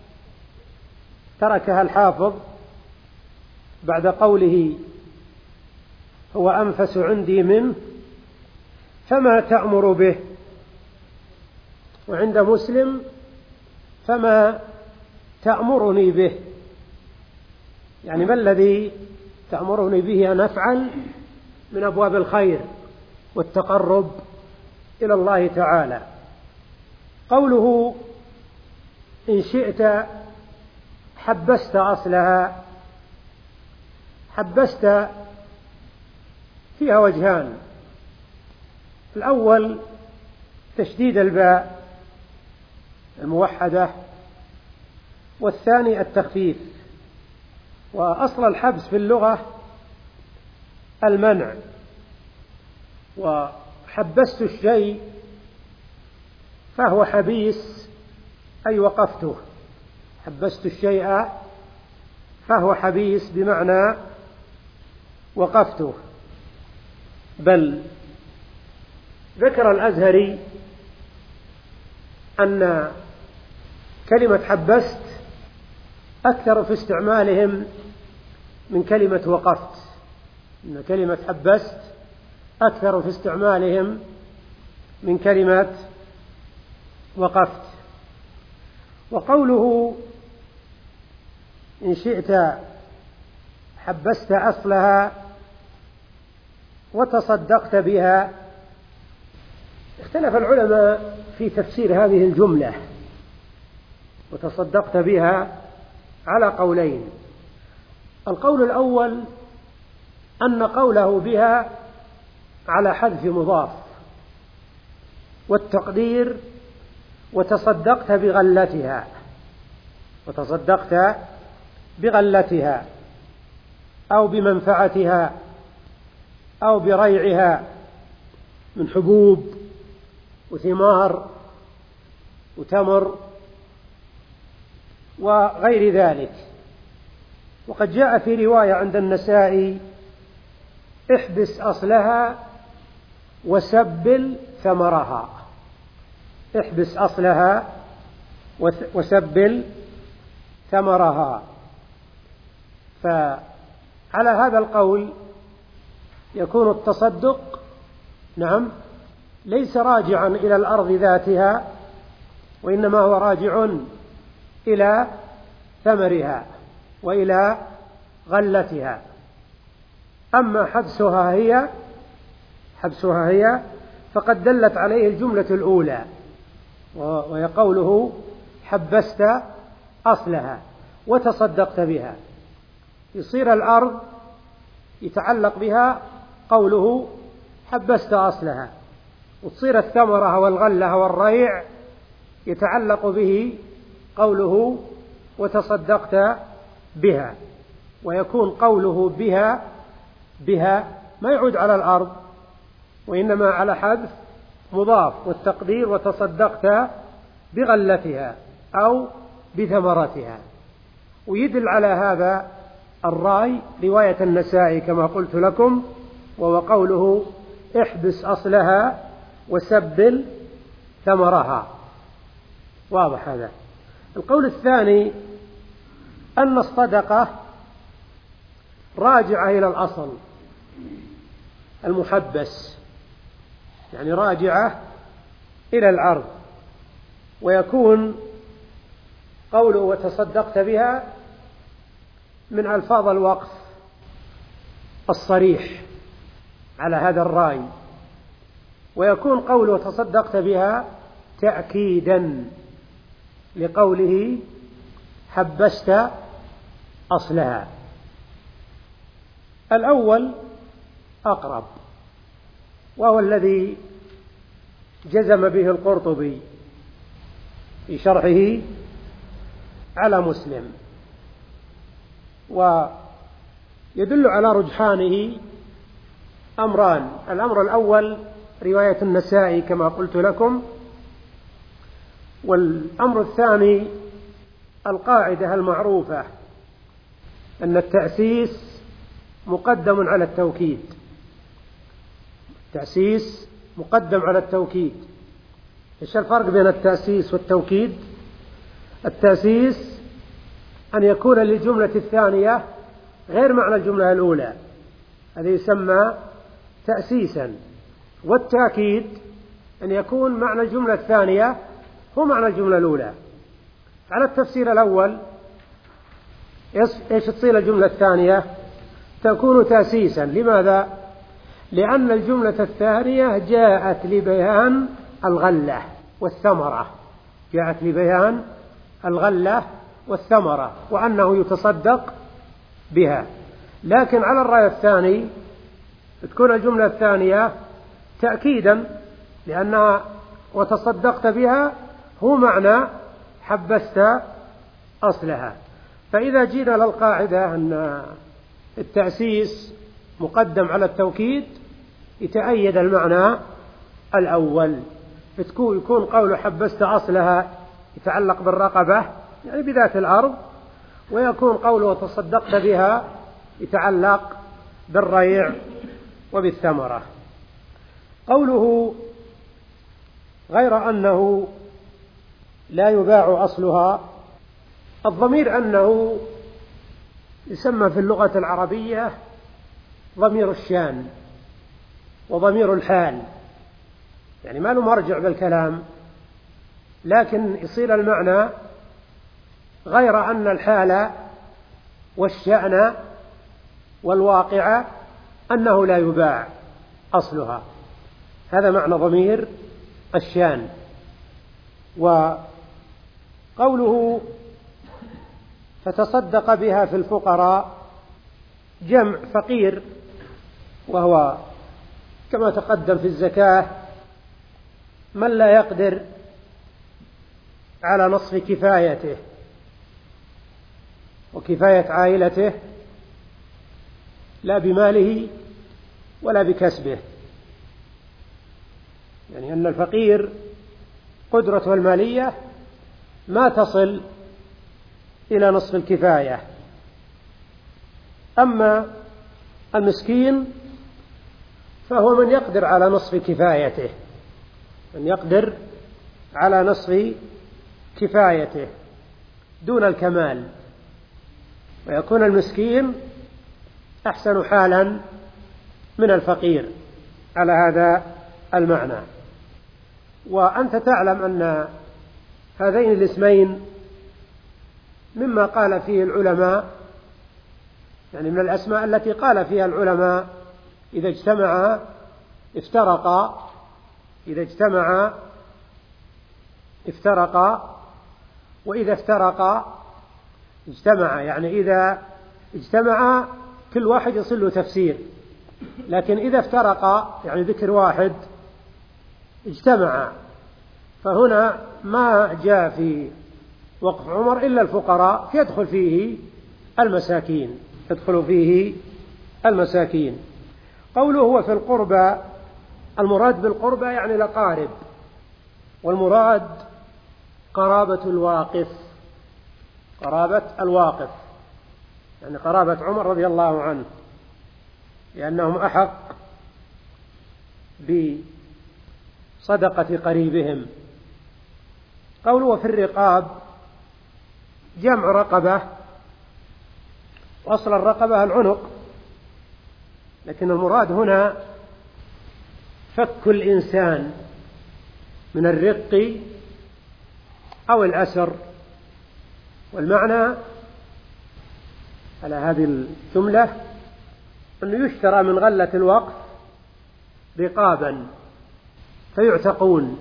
تركها الحافظ بعد قوله هو أنفس عندي منه، فما تأمر به. وعند مسلم فما تأمرني به، يعني ما الذي تأمرني به أن أفعل من أبواب الخير والتقرب إلى الله تعالى. قوله إن شئت حبست أصلها، حبست فيها وجهان، الأول تشديد الباء الموحدة، والثاني التخفيف. وأصل الحبس في اللغة المنع، وحبست الشيء فهو حبيس أي وقفته، حبست الشيء فهو حبيس بمعنى وقفته. بل ذكر الأزهري أن كلمة حبست أكثر في استعمالهم من كلمة وقفت، إن كلمة حبست أكثر في استعمالهم من كلمة وقفت. وقوله إن شئت حبست أصلها وتصدقت بها، اختلف العلماء في تفسير هذه الجملة وتصدقت بها على قولين. القول الأول أن قوله بها على حذف مضاف، والتقدير وتصدقت بغلتها، وتصدقت بغلتها أو بمنفعتها أو بريعها من حبوب وثمار وتمر وغير ذلك. وقد جاء في رواية عند النسائي: احبس أصلها وسبل ثمرها. احبس أصلها وسبل ثمرها. فعلى هذا القول يكون التصدق نعم ليس راجعا إلى الأرض ذاتها، وإنما هو راجع إلى ثمرها وإلى غلتها. أما حبسها هي حبسها هي فقد دلت عليه الجملة الأولى، وهي قوله: حبست أصلها وتصدقت بها. يصير الأرض يتعلق بها قوله: حبست أصلها، وتصير الثمرة والغلة والريع يتعلق به قوله: وتصدقت بها. ويكون قوله بها بها ما يعود على الأرض، وإنما على حذف مضاف، والتقدير: وتصدقت بغلتها أو بثمرتها. ويدل على هذا الرأي رواية النسائي كما قلت لكم، وهو قوله: احبس أصلها وسبل ثمرها. واضح هذا. القول الثاني أن الصدقة راجعة إلى الأصل المحبس، يعني راجعة إلى العرض، ويكون قوله: وتصدقت بها من ألفاظ الوقف الصريح على هذا الرأي، ويكون قوله: وتصدقت بها تأكيدا لقوله: حبست أصلها. الأول أقرب، وهو الذي جزم به القرطبي في شرحه على مسلم، ويدل على رجحانه أمران: الأمر الأول رواية النسائي كما قلت لكم، والأمر الثاني القاعدة المعروفة أن التأسيس مقدم على التوكيد. التأسيس مقدم على التوكيد. إيش الفرق بين التأسيس والتوكيد؟ التأسيس أن يكون للجملة الثانية غير معنى الجملة الأولى، هذا يسمى تأسيسا. والتأكيد أن يكون معنى الجملة الثانية هو معنى الجملة الأولى. على التفسير الأول إيش تصير الجملة الثانية؟ تكون تأسيسا. لماذا؟ لأن الجملة الثانية جاءت لبيان الغلة والثمرة، جاءت لبيان الغلة والثمرة وأنه يتصدق بها. لكن على الرأي الثاني تكون الجملة الثانية تأكيدا، لأنها وتصدقت بها هو معنى حبست أصلها. فإذا جينا للقاعدة أن التأسيس مقدم على التوكيد يتأيد المعنى الأول، فتكون يكون قول حبست أصلها يتعلق بالرقبة يعني بذات الأرض، ويكون قوله تصدقت بها يتعلق بالريع وبالثمرة. قوله غير أنه لا يباع أصلها، الضمير أنه يسمى في اللغة العربية ضمير الشان وضمير الحال، يعني ما له مرجع بالكلام، لكن يصير المعنى غير أن الحال والشأن والواقع أنه لا يباع أصلها. هذا معنى ضمير الشان. وقوله فتصدق بها في الفقراء جمع فقير، وهو كما تقدم في الزكاة من لا يقدر على نصف كفايته وكفاية عائلته لا بماله ولا بكسبه، يعني أن الفقير قدرته المالية ما تصل إلى نصف الكفاية. أما المسكين فهو من يقدر على نصف كفايته، من يقدر على نصف كفايته دون الكمال، ويكون المسكين أحسن حالا من الفقير على هذا المعنى. وأنت تعلم أن هذين الاسمين مما قال فيه العلماء، يعني من الأسماء التي قال فيها العلماء إذا اجتمعا افترقا، إذا اجتمعا افترقا وإذا افترقا اجتمعا، يعني إذا اجتمعا كل واحد يصل له تفسير، لكن إذا افترقا يعني ذكر واحد اجتمعا. فهنا ما جاء في وقف عمر إلا الفقراء، يدخل فيه المساكين، يدخل فيه المساكين. قوله هو في القربى، المراد بالقربى يعني الأقارب، والمراد قرابة الواقف، قرابة الواقف يعني قرابة عمر رضي الله عنه، لأنهم أحق بصدقة قريبهم. قوله في الرقاب جمع رقبة، وأصل الرقبة العنق، لكن المراد هنا فك الإنسان من الرق أو الأسر. والمعنى على هذه الجملة أنه يشترى من غلة الوقف رقابا فيعتقون،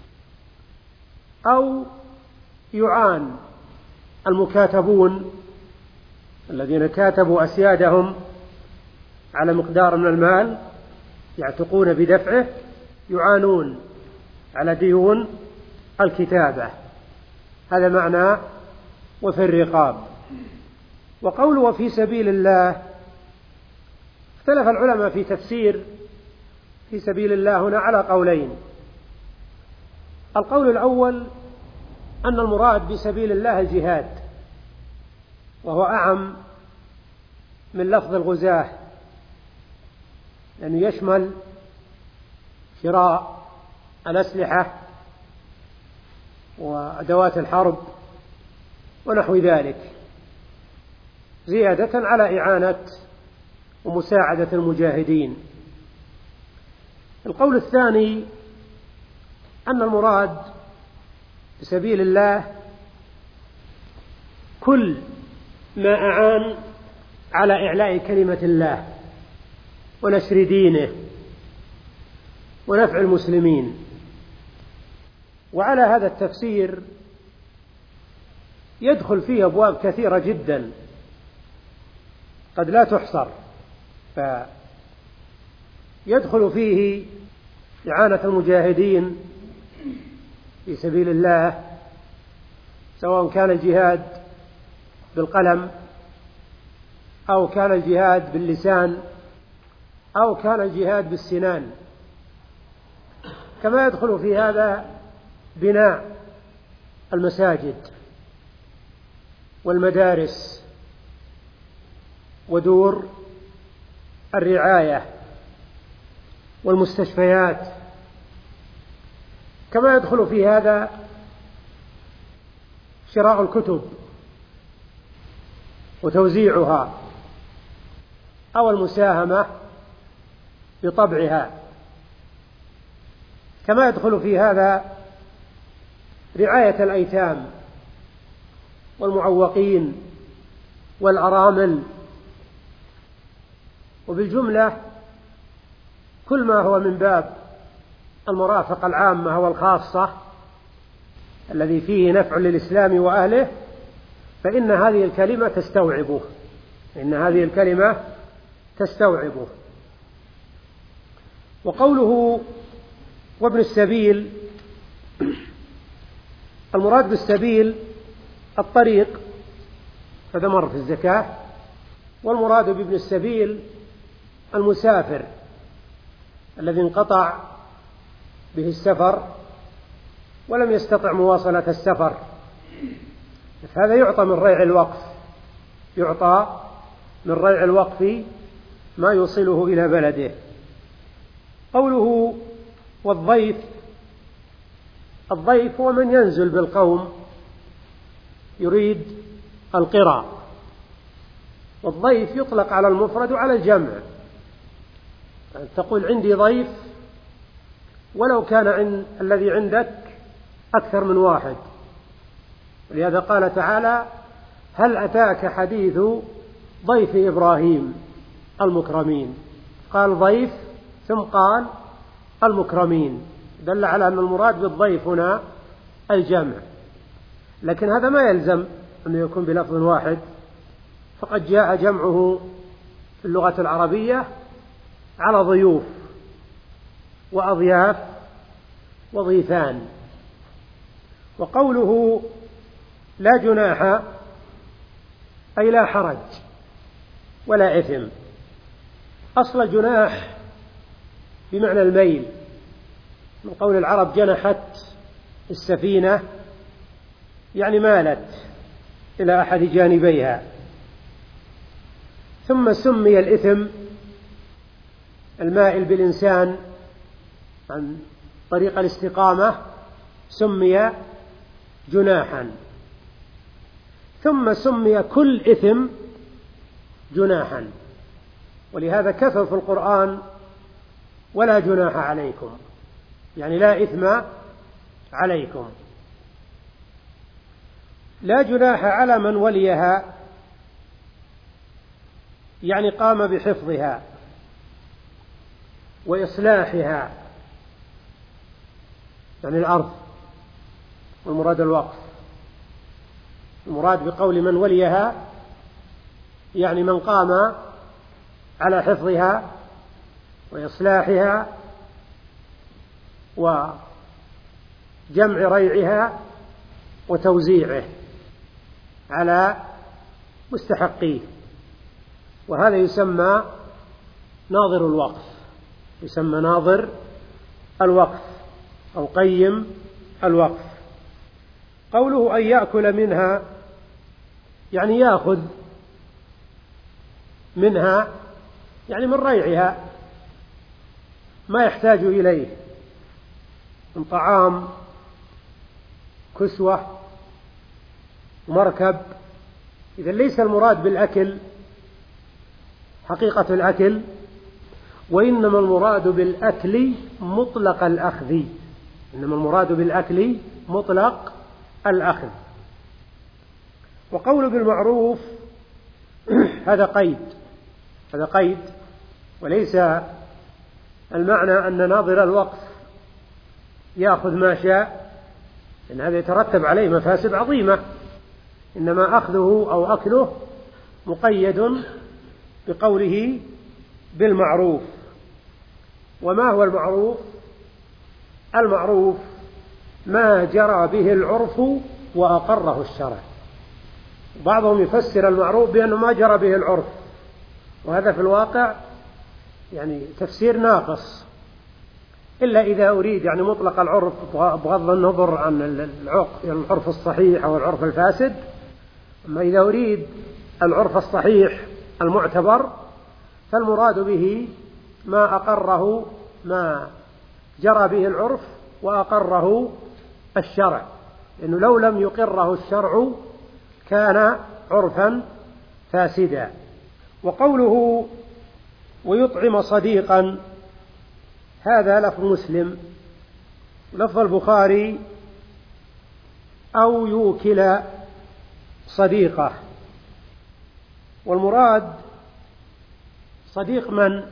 أو يعان المكاتبون الذين كاتبوا أسيادهم على مقدار من المال يعتقون بدفعه، يعانون على ديون الكتابة. هذا معنى وفي الرقاب. وقوله وفي سبيل الله، اختلف العلماء في تفسير في سبيل الله هنا على قولين. القول الأول أن المراد بسبيل الله الجهاد، وهو أعم من لفظ الغزاة، لأنه يشمل شراء الأسلحة وأدوات الحرب ونحو ذلك، زيادة على إعانة ومساعدة المجاهدين. القول الثاني أن المراد بسبيل الله كل ما أعان على إعلاء كلمة الله ونشر دينه ونفع المسلمين. وعلى هذا التفسير يدخل فيه أبواب كثيرة جدا قد لا تحصر، فيدخل فيه إعانة المجاهدين في سبيل الله، سواء كان الجهاد بالقلم أو كان الجهاد باللسان أو كان الجهاد بالسنان. كما يدخل في هذا بناء المساجد والمدارس ودور الرعاية والمستشفيات. كما يدخل في هذا شراء الكتب وتوزيعها أو المساهمة بطبعها. كما يدخل في هذا رعاية الأيتام والمعوقين والأرامل. وبالجملة كل ما هو من باب المرافقة العامة والخاصة الذي فيه نفع للإسلام وأهله، فإن هذه الكلمة تستوعبه، إن هذه الكلمة تستوعبه. وقوله وابن السبيل، المراد بالسبيل الطريق، هذا مر في الزكاة. والمراد بابن السبيل المسافر الذي انقطع به السفر ولم يستطع مواصلة السفر، هذا يعطى من ريع الوقف، يعطى من ريع الوقف ما يوصله إلى بلده. قوله والضيف، الضيف هو من ينزل بالقوم يريد القراء، والضيف يطلق على المفرد وعلى الجمع، تقول عندي ضيف ولو كان عند الذي عندك أكثر من واحد. ولهذا قال تعالى هل أتاك حديث ضيف إبراهيم المكرمين، قال ضيف ثم قال المكرمين، دل على أن المراد بالضيف هنا الجمع، لكن هذا ما يلزم أنه يكون بلفظ واحد، فقد جاء جمعه في اللغة العربية على ضيوف وأضياف وضيفان. وقوله لا جناح أي لا حرج ولا إثم. أصل الجناح بمعنى الميل، من قول العرب جنحت السفينة، يعني مالت إلى أحد جانبيها. ثم سمي الإثم المائل بالإنسان عن طريق الاستقامة سمي جناحا، ثم سمي كل إثم جناحا، ولهذا كثر في القرآن ولا جناح عليكم، يعني لا إثم عليكم. لا جناح على من وليها، يعني قام بحفظها وإصلاحها، يعني الأرض، والمراد الوقف. المراد بقول من وليها يعني من قام على حفظها وإصلاحها وجمع ريعها وتوزيعه على مستحقيه، وهذا يسمى ناظر الوقف، يسمى ناظر الوقف أو قيم الوقف. قوله أن يأكل منها يعني يأخذ منها، يعني من ريعها ما يحتاج إليه من طعام، كسوة، مركب. إذا ليس المراد بالأكل حقيقة الأكل، وإنما المراد بالأكل مطلق الأخذ، إنما المراد بالأكل مطلق الأخذ. وقول بالمعروف هذا قيد، هذا قيد، وليس المعنى أن ناظر الوقف يأخذ ما شاء، إن هذا يترتب عليه مفاسد عظيمة، إنما أخذه أو أكله مقيد بقوله بالمعروف. وما هو المعروف؟ المعروف ما جرى به العرف وأقره الشرع. بعضهم يفسر المعروف بأنه ما جرى به العرف، وهذا في الواقع يعني تفسير ناقص، إلا إذا أريد يعني مطلق العرف بغض النظر عن العرف الصحيح أو العرف الفاسد. أما إذا أريد العرف الصحيح المعتبر فالمراد به ما أقره، ما جرى به العرف وأقره الشرع، لأنه لو لم يقره الشرع كان عرفا فاسدا. وقوله ويطعم صديقا هذا لفظ مسلم، لفظ البخاري أو يوكل صديقه. والمراد صديق من؟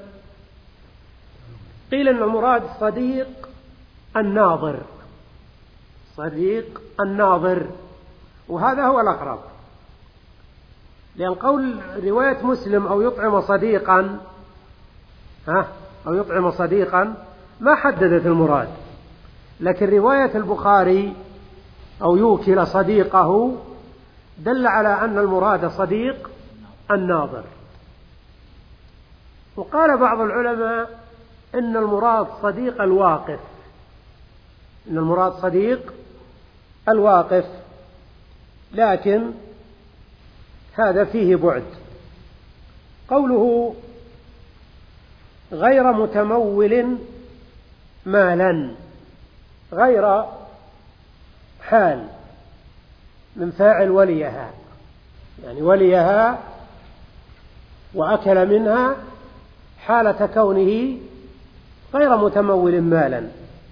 قيل أن المراد صديق الناظر، صديق الناظر، وهذا هو الأقرب، لأن قول رواية مسلم أو يطعم صديقا ها أو يطعم صديقا ما حددت المراد، لكن رواية البخاري أو يوكل صديقه دل على أن المراد صديق الناظر. وقال بعض العلماء إن المراد صديق الواقف، إن المراد صديق الواقف، لكن هذا فيه بعد. قوله غير متمول مالا، غير حال من فاعل وليها، يعني وليها وأكل منها حالة كونه غير متمول مالا.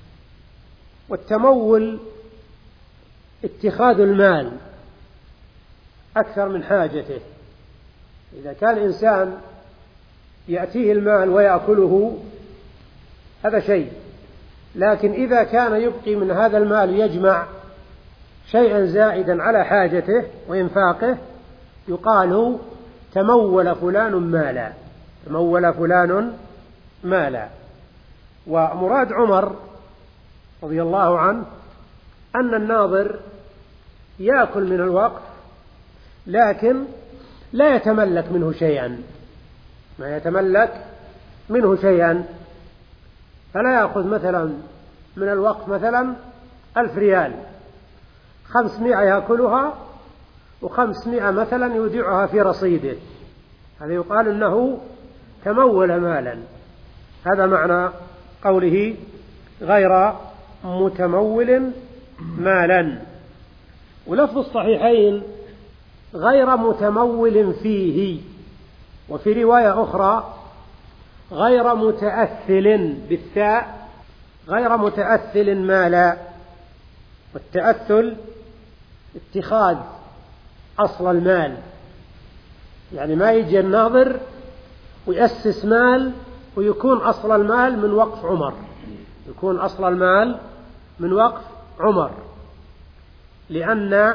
والتمول اتخاذ المال أكثر من حاجته. إذا كان إنسان يأتيه المال ويأكله هذا شيء، لكن إذا كان يبقي من هذا المال يجمع شيئا زائدا على حاجته وإنفاقه يقال تمول فلان مالا، تمول فلان مالا. ومراد عمر رضي الله عنه أن الناظر يأكل من الوقف لكن لا يتملك منه شيئا، ما يتملك منه شيئا، فلا يأخذ مثلا من الوقف مثلا ألف ريال، خمسمائة يأكلها وخمسمائة مثلا يودعها في رصيده، هذا يقال أنه تمول مالا. هذا معنى قوله غير متمول مالا. ولفظ الصحيحين غير متمول فيه، وفي رواية أخرى غير متأثل بالثاء، غير متأثل مالا. والتأثل اتخاذ أصل المال، يعني ما يجي الناظر ويأسس مال ويكون أصل المال من وقف عمر، يكون أصل المال من وقف عمر، لأن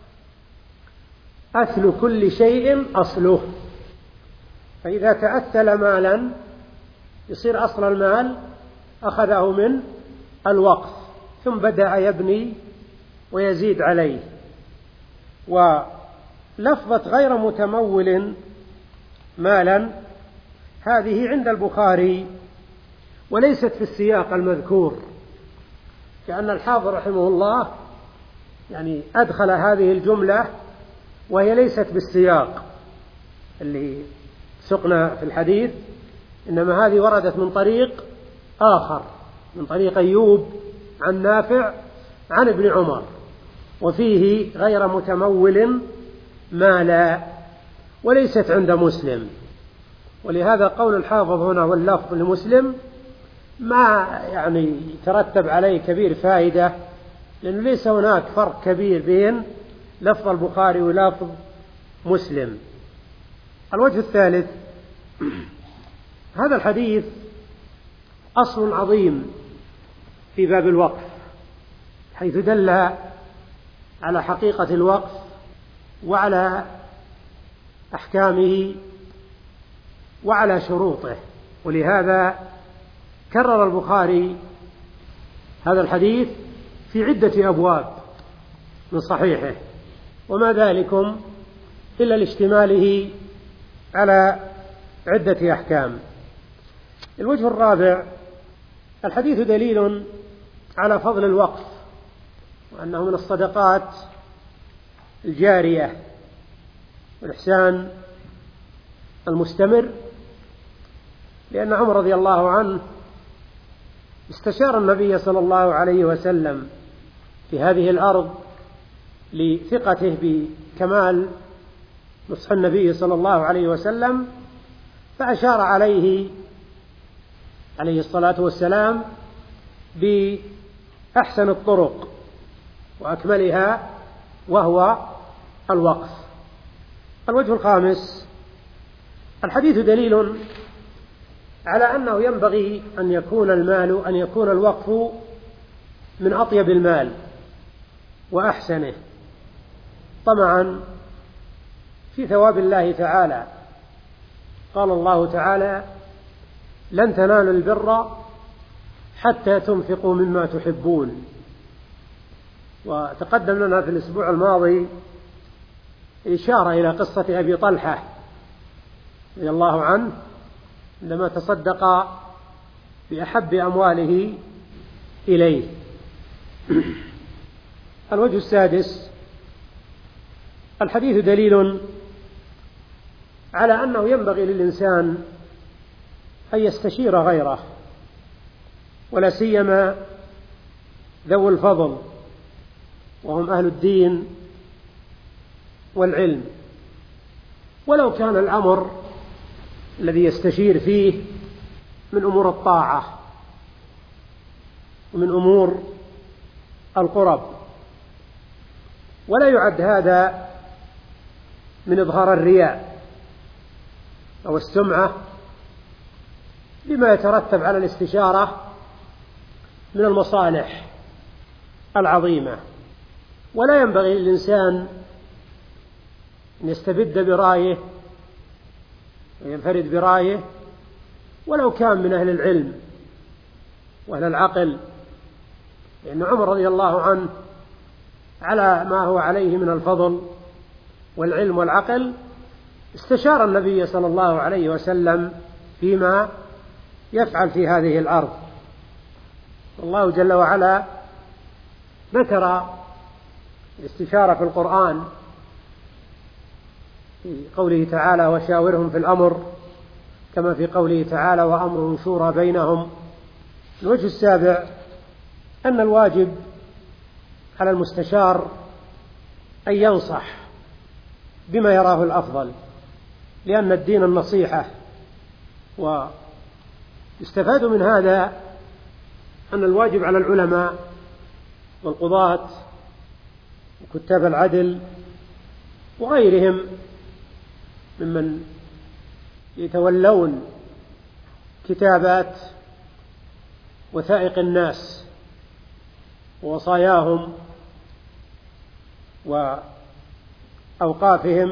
أثل كل شيء أصله، فإذا تأثل مالا يصير أصل المال أخذه من الوقف ثم بدأ يبني ويزيد عليه. ولفظة غير متمول مالا هذه عند البخاري وليست في السياق المذكور، كأن الحافظ رحمه الله يعني أدخل هذه الجملة وهي ليست بالسياق اللي سقنا في الحديث، إنما هذه وردت من طريق آخر، من طريق أيوب عن نافع عن ابن عمر، وفيه غير متمول مالا، وليست عند مسلم. ولهذا قول الحافظ هنا واللفظ لمسلم ما يعني ترتب عليه كبير فائدة، لأنه ليس هناك فرق كبير بين لفظ البخاري ولفظ مسلم. الوجه الثالث، هذا الحديث أصل عظيم في باب الوقف، حيث دل على حقيقة الوقف وعلى أحكامه وعلى شروطه، ولهذا كرر البخاري هذا الحديث في عدة أبواب من صحيحه، وما ذلكم إلا لاشتماله على عدة أحكام. الوجه الرابع، الحديث دليل على فضل الوقف وأنه من الصدقات الجارية والإحسان المستمر، لأن عمر رضي الله عنه استشار النبي صلى الله عليه وسلم في هذه الأرض لثقته بكمال نصح النبي صلى الله عليه وسلم، فأشار عليه عليه الصلاة والسلام بأحسن الطرق وأكملها وهو الوقف. الوجه الخامس، الحديث دليل على أنه ينبغي أن يكون المال أن يكون الوقف من أطيب المال وأحسنه، طمعا في ثواب الله تعالى. قال الله تعالى: لن تنالوا البر حتى تنفقوا مما تحبون. وتقدم لنا في الأسبوع الماضي إشارة إلى قصة أبي طلحة رضي الله عنه عندما تصدق بأحب أمواله إليه. الوجه السادس: الحديث دليل على أنه ينبغي للإنسان أن يستشير غيره، ولا سيما ذوي الفضل وهم أهل الدين والعلم، ولو كان الأمر الذي يستشير فيه من أمور الطاعة ومن أمور القرب، ولا يعد هذا من إظهار الرياء أو السمعة بما يترتب على الاستشارة من المصالح العظيمة. ولا ينبغي للإنسان أن يستبد برأيه وينفرد برأيه ولو كان من أهل العلم وأهل العقل، لأن عمر رضي الله عنه على ما هو عليه من الفضل والعلم والعقل استشار النبي صلى الله عليه وسلم فيما يفعل في هذه الأرض. الله جل وعلا ذكر الاستشارة في القرآن في قوله تعالى: وشاورهم في الأمر، كما في قوله تعالى: وأمرهم شورى بينهم. الوجه السابع: أن الواجب على المستشار أن ينصح بما يراه الأفضل، لأن الدين النصيحة. ويستفاد من هذا أن الواجب على العلماء والقضاة وكتاب العدل وغيرهم ممن يتولون كتابات وثائق الناس ووصاياهم وأوقافهم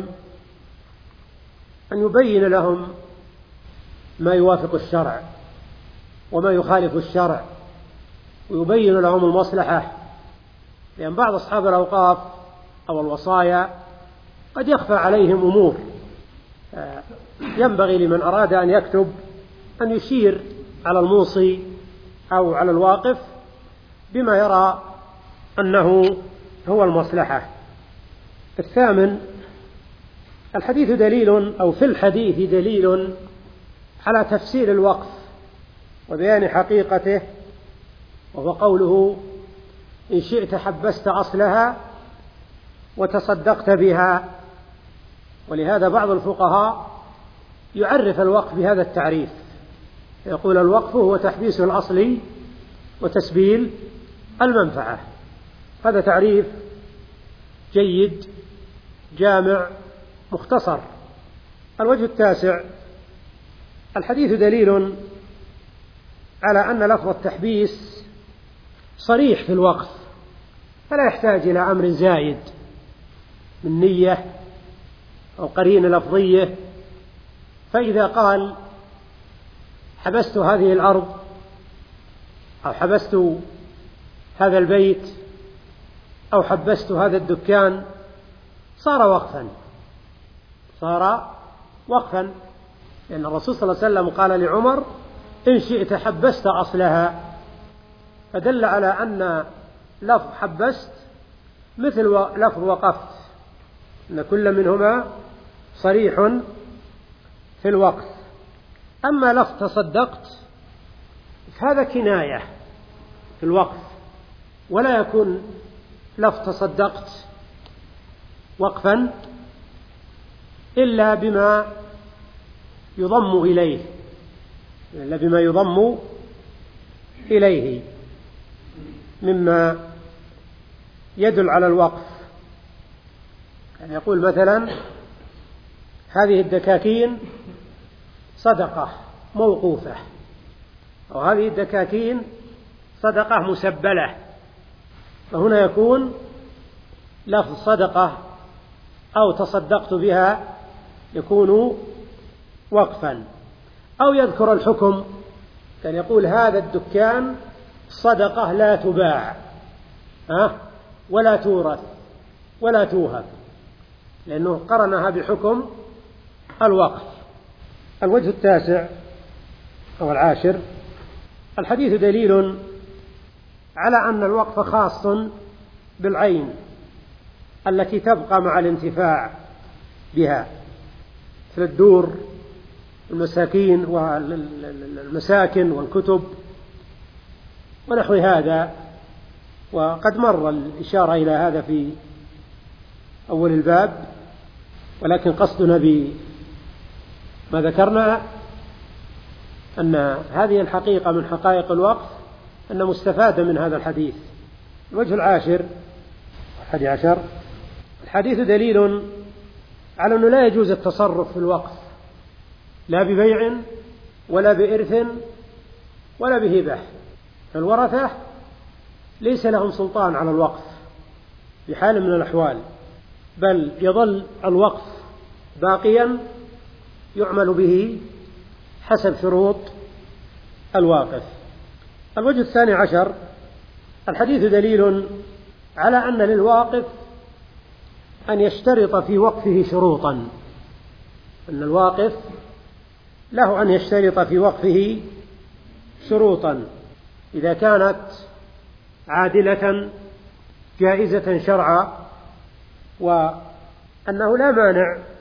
أن يبين لهم ما يوافق الشرع وما يخالف الشرع، ويبين لهم المصلحة، لأن بعض أصحاب الأوقاف أو الوصايا قد يخفى عليهم أمور، ينبغي لمن أراد أن يكتب أن يشير على الموصي أو على الواقف بما يرى أنه هو المصلحة. الثامن: الحديث دليل أو في الحديث دليل على تفسير الوقف وبيان حقيقته، وهو قوله: إن شئت حبست أصلها وتصدقت بها. ولهذا بعض الفقهاء يعرف الوقف بهذا التعريف، يقول: الوقف هو تحبيس الأصل وتسبيل المنفعة. هذا تعريف جيد جامع مختصر. الوجه التاسع: الحديث دليل على أن لفظ التحبيس صريح في الوقف، فلا يحتاج إلى أمر زائد من نية أو قرينة لفظية. فإذا قال: حبست هذه الأرض أو حبست هذا البيت أو حبست هذا الدكان، صار وقفا صار وقفا لأن الرسول صلى الله عليه وسلم قال لعمر: إن شئت حبست أصلها، فدل على أن لفظ حبست مثل لفظ وقفت، أن كل منهما صريح في الوقف. أما لفظ تصدقت فهذا كناية في الوقف، ولا يكون لفظ تصدقت وقفا إلا بما يضم إليه إلا بما يضم إليه مما يدل على الوقف. يعني يقول مثلا: هذه الدكاكين صدقة موقوفة، أو هذه الدكاكين صدقة مسبلة، فهنا يكون لفظ صدقة أو تصدقت بها يكون وقفا. أو يذكر الحكم، كان يقول: هذا الدكان صدقة لا تباع ها ولا تورث ولا توهب، لأنه قرنها بحكم الوقف. الوجه التاسع أو العاشر: الحديث دليل على أن الوقف خاص بالعين التي تبقى مع الانتفاع بها، مثل الدور المساكين والمساكن والكتب ونحو هذا. وقد مر الإشارة إلى هذا في أول الباب، ولكن قصدنا بما ذكرنا أن هذه الحقيقة من حقائق الوقف أن مستفادة من هذا الحديث. الوجه العاشر الحادي عشر، الحديث دليل على أنه لا يجوز التصرف في الوقف لا ببيع ولا بإرث ولا بهبة. فالورثة ليس لهم سلطان على الوقف بحال من الأحوال، بل يظل الوقف باقيا يعمل به حسب شروط الواقف. الوجه الثاني عشر، الحديث دليل على أن للواقف أن يشترط في وقفه شروطا، أن الواقف له أن يشترط في وقفه شروطا إذا كانت عادلة جائزة شرعا، وأنه لا مانع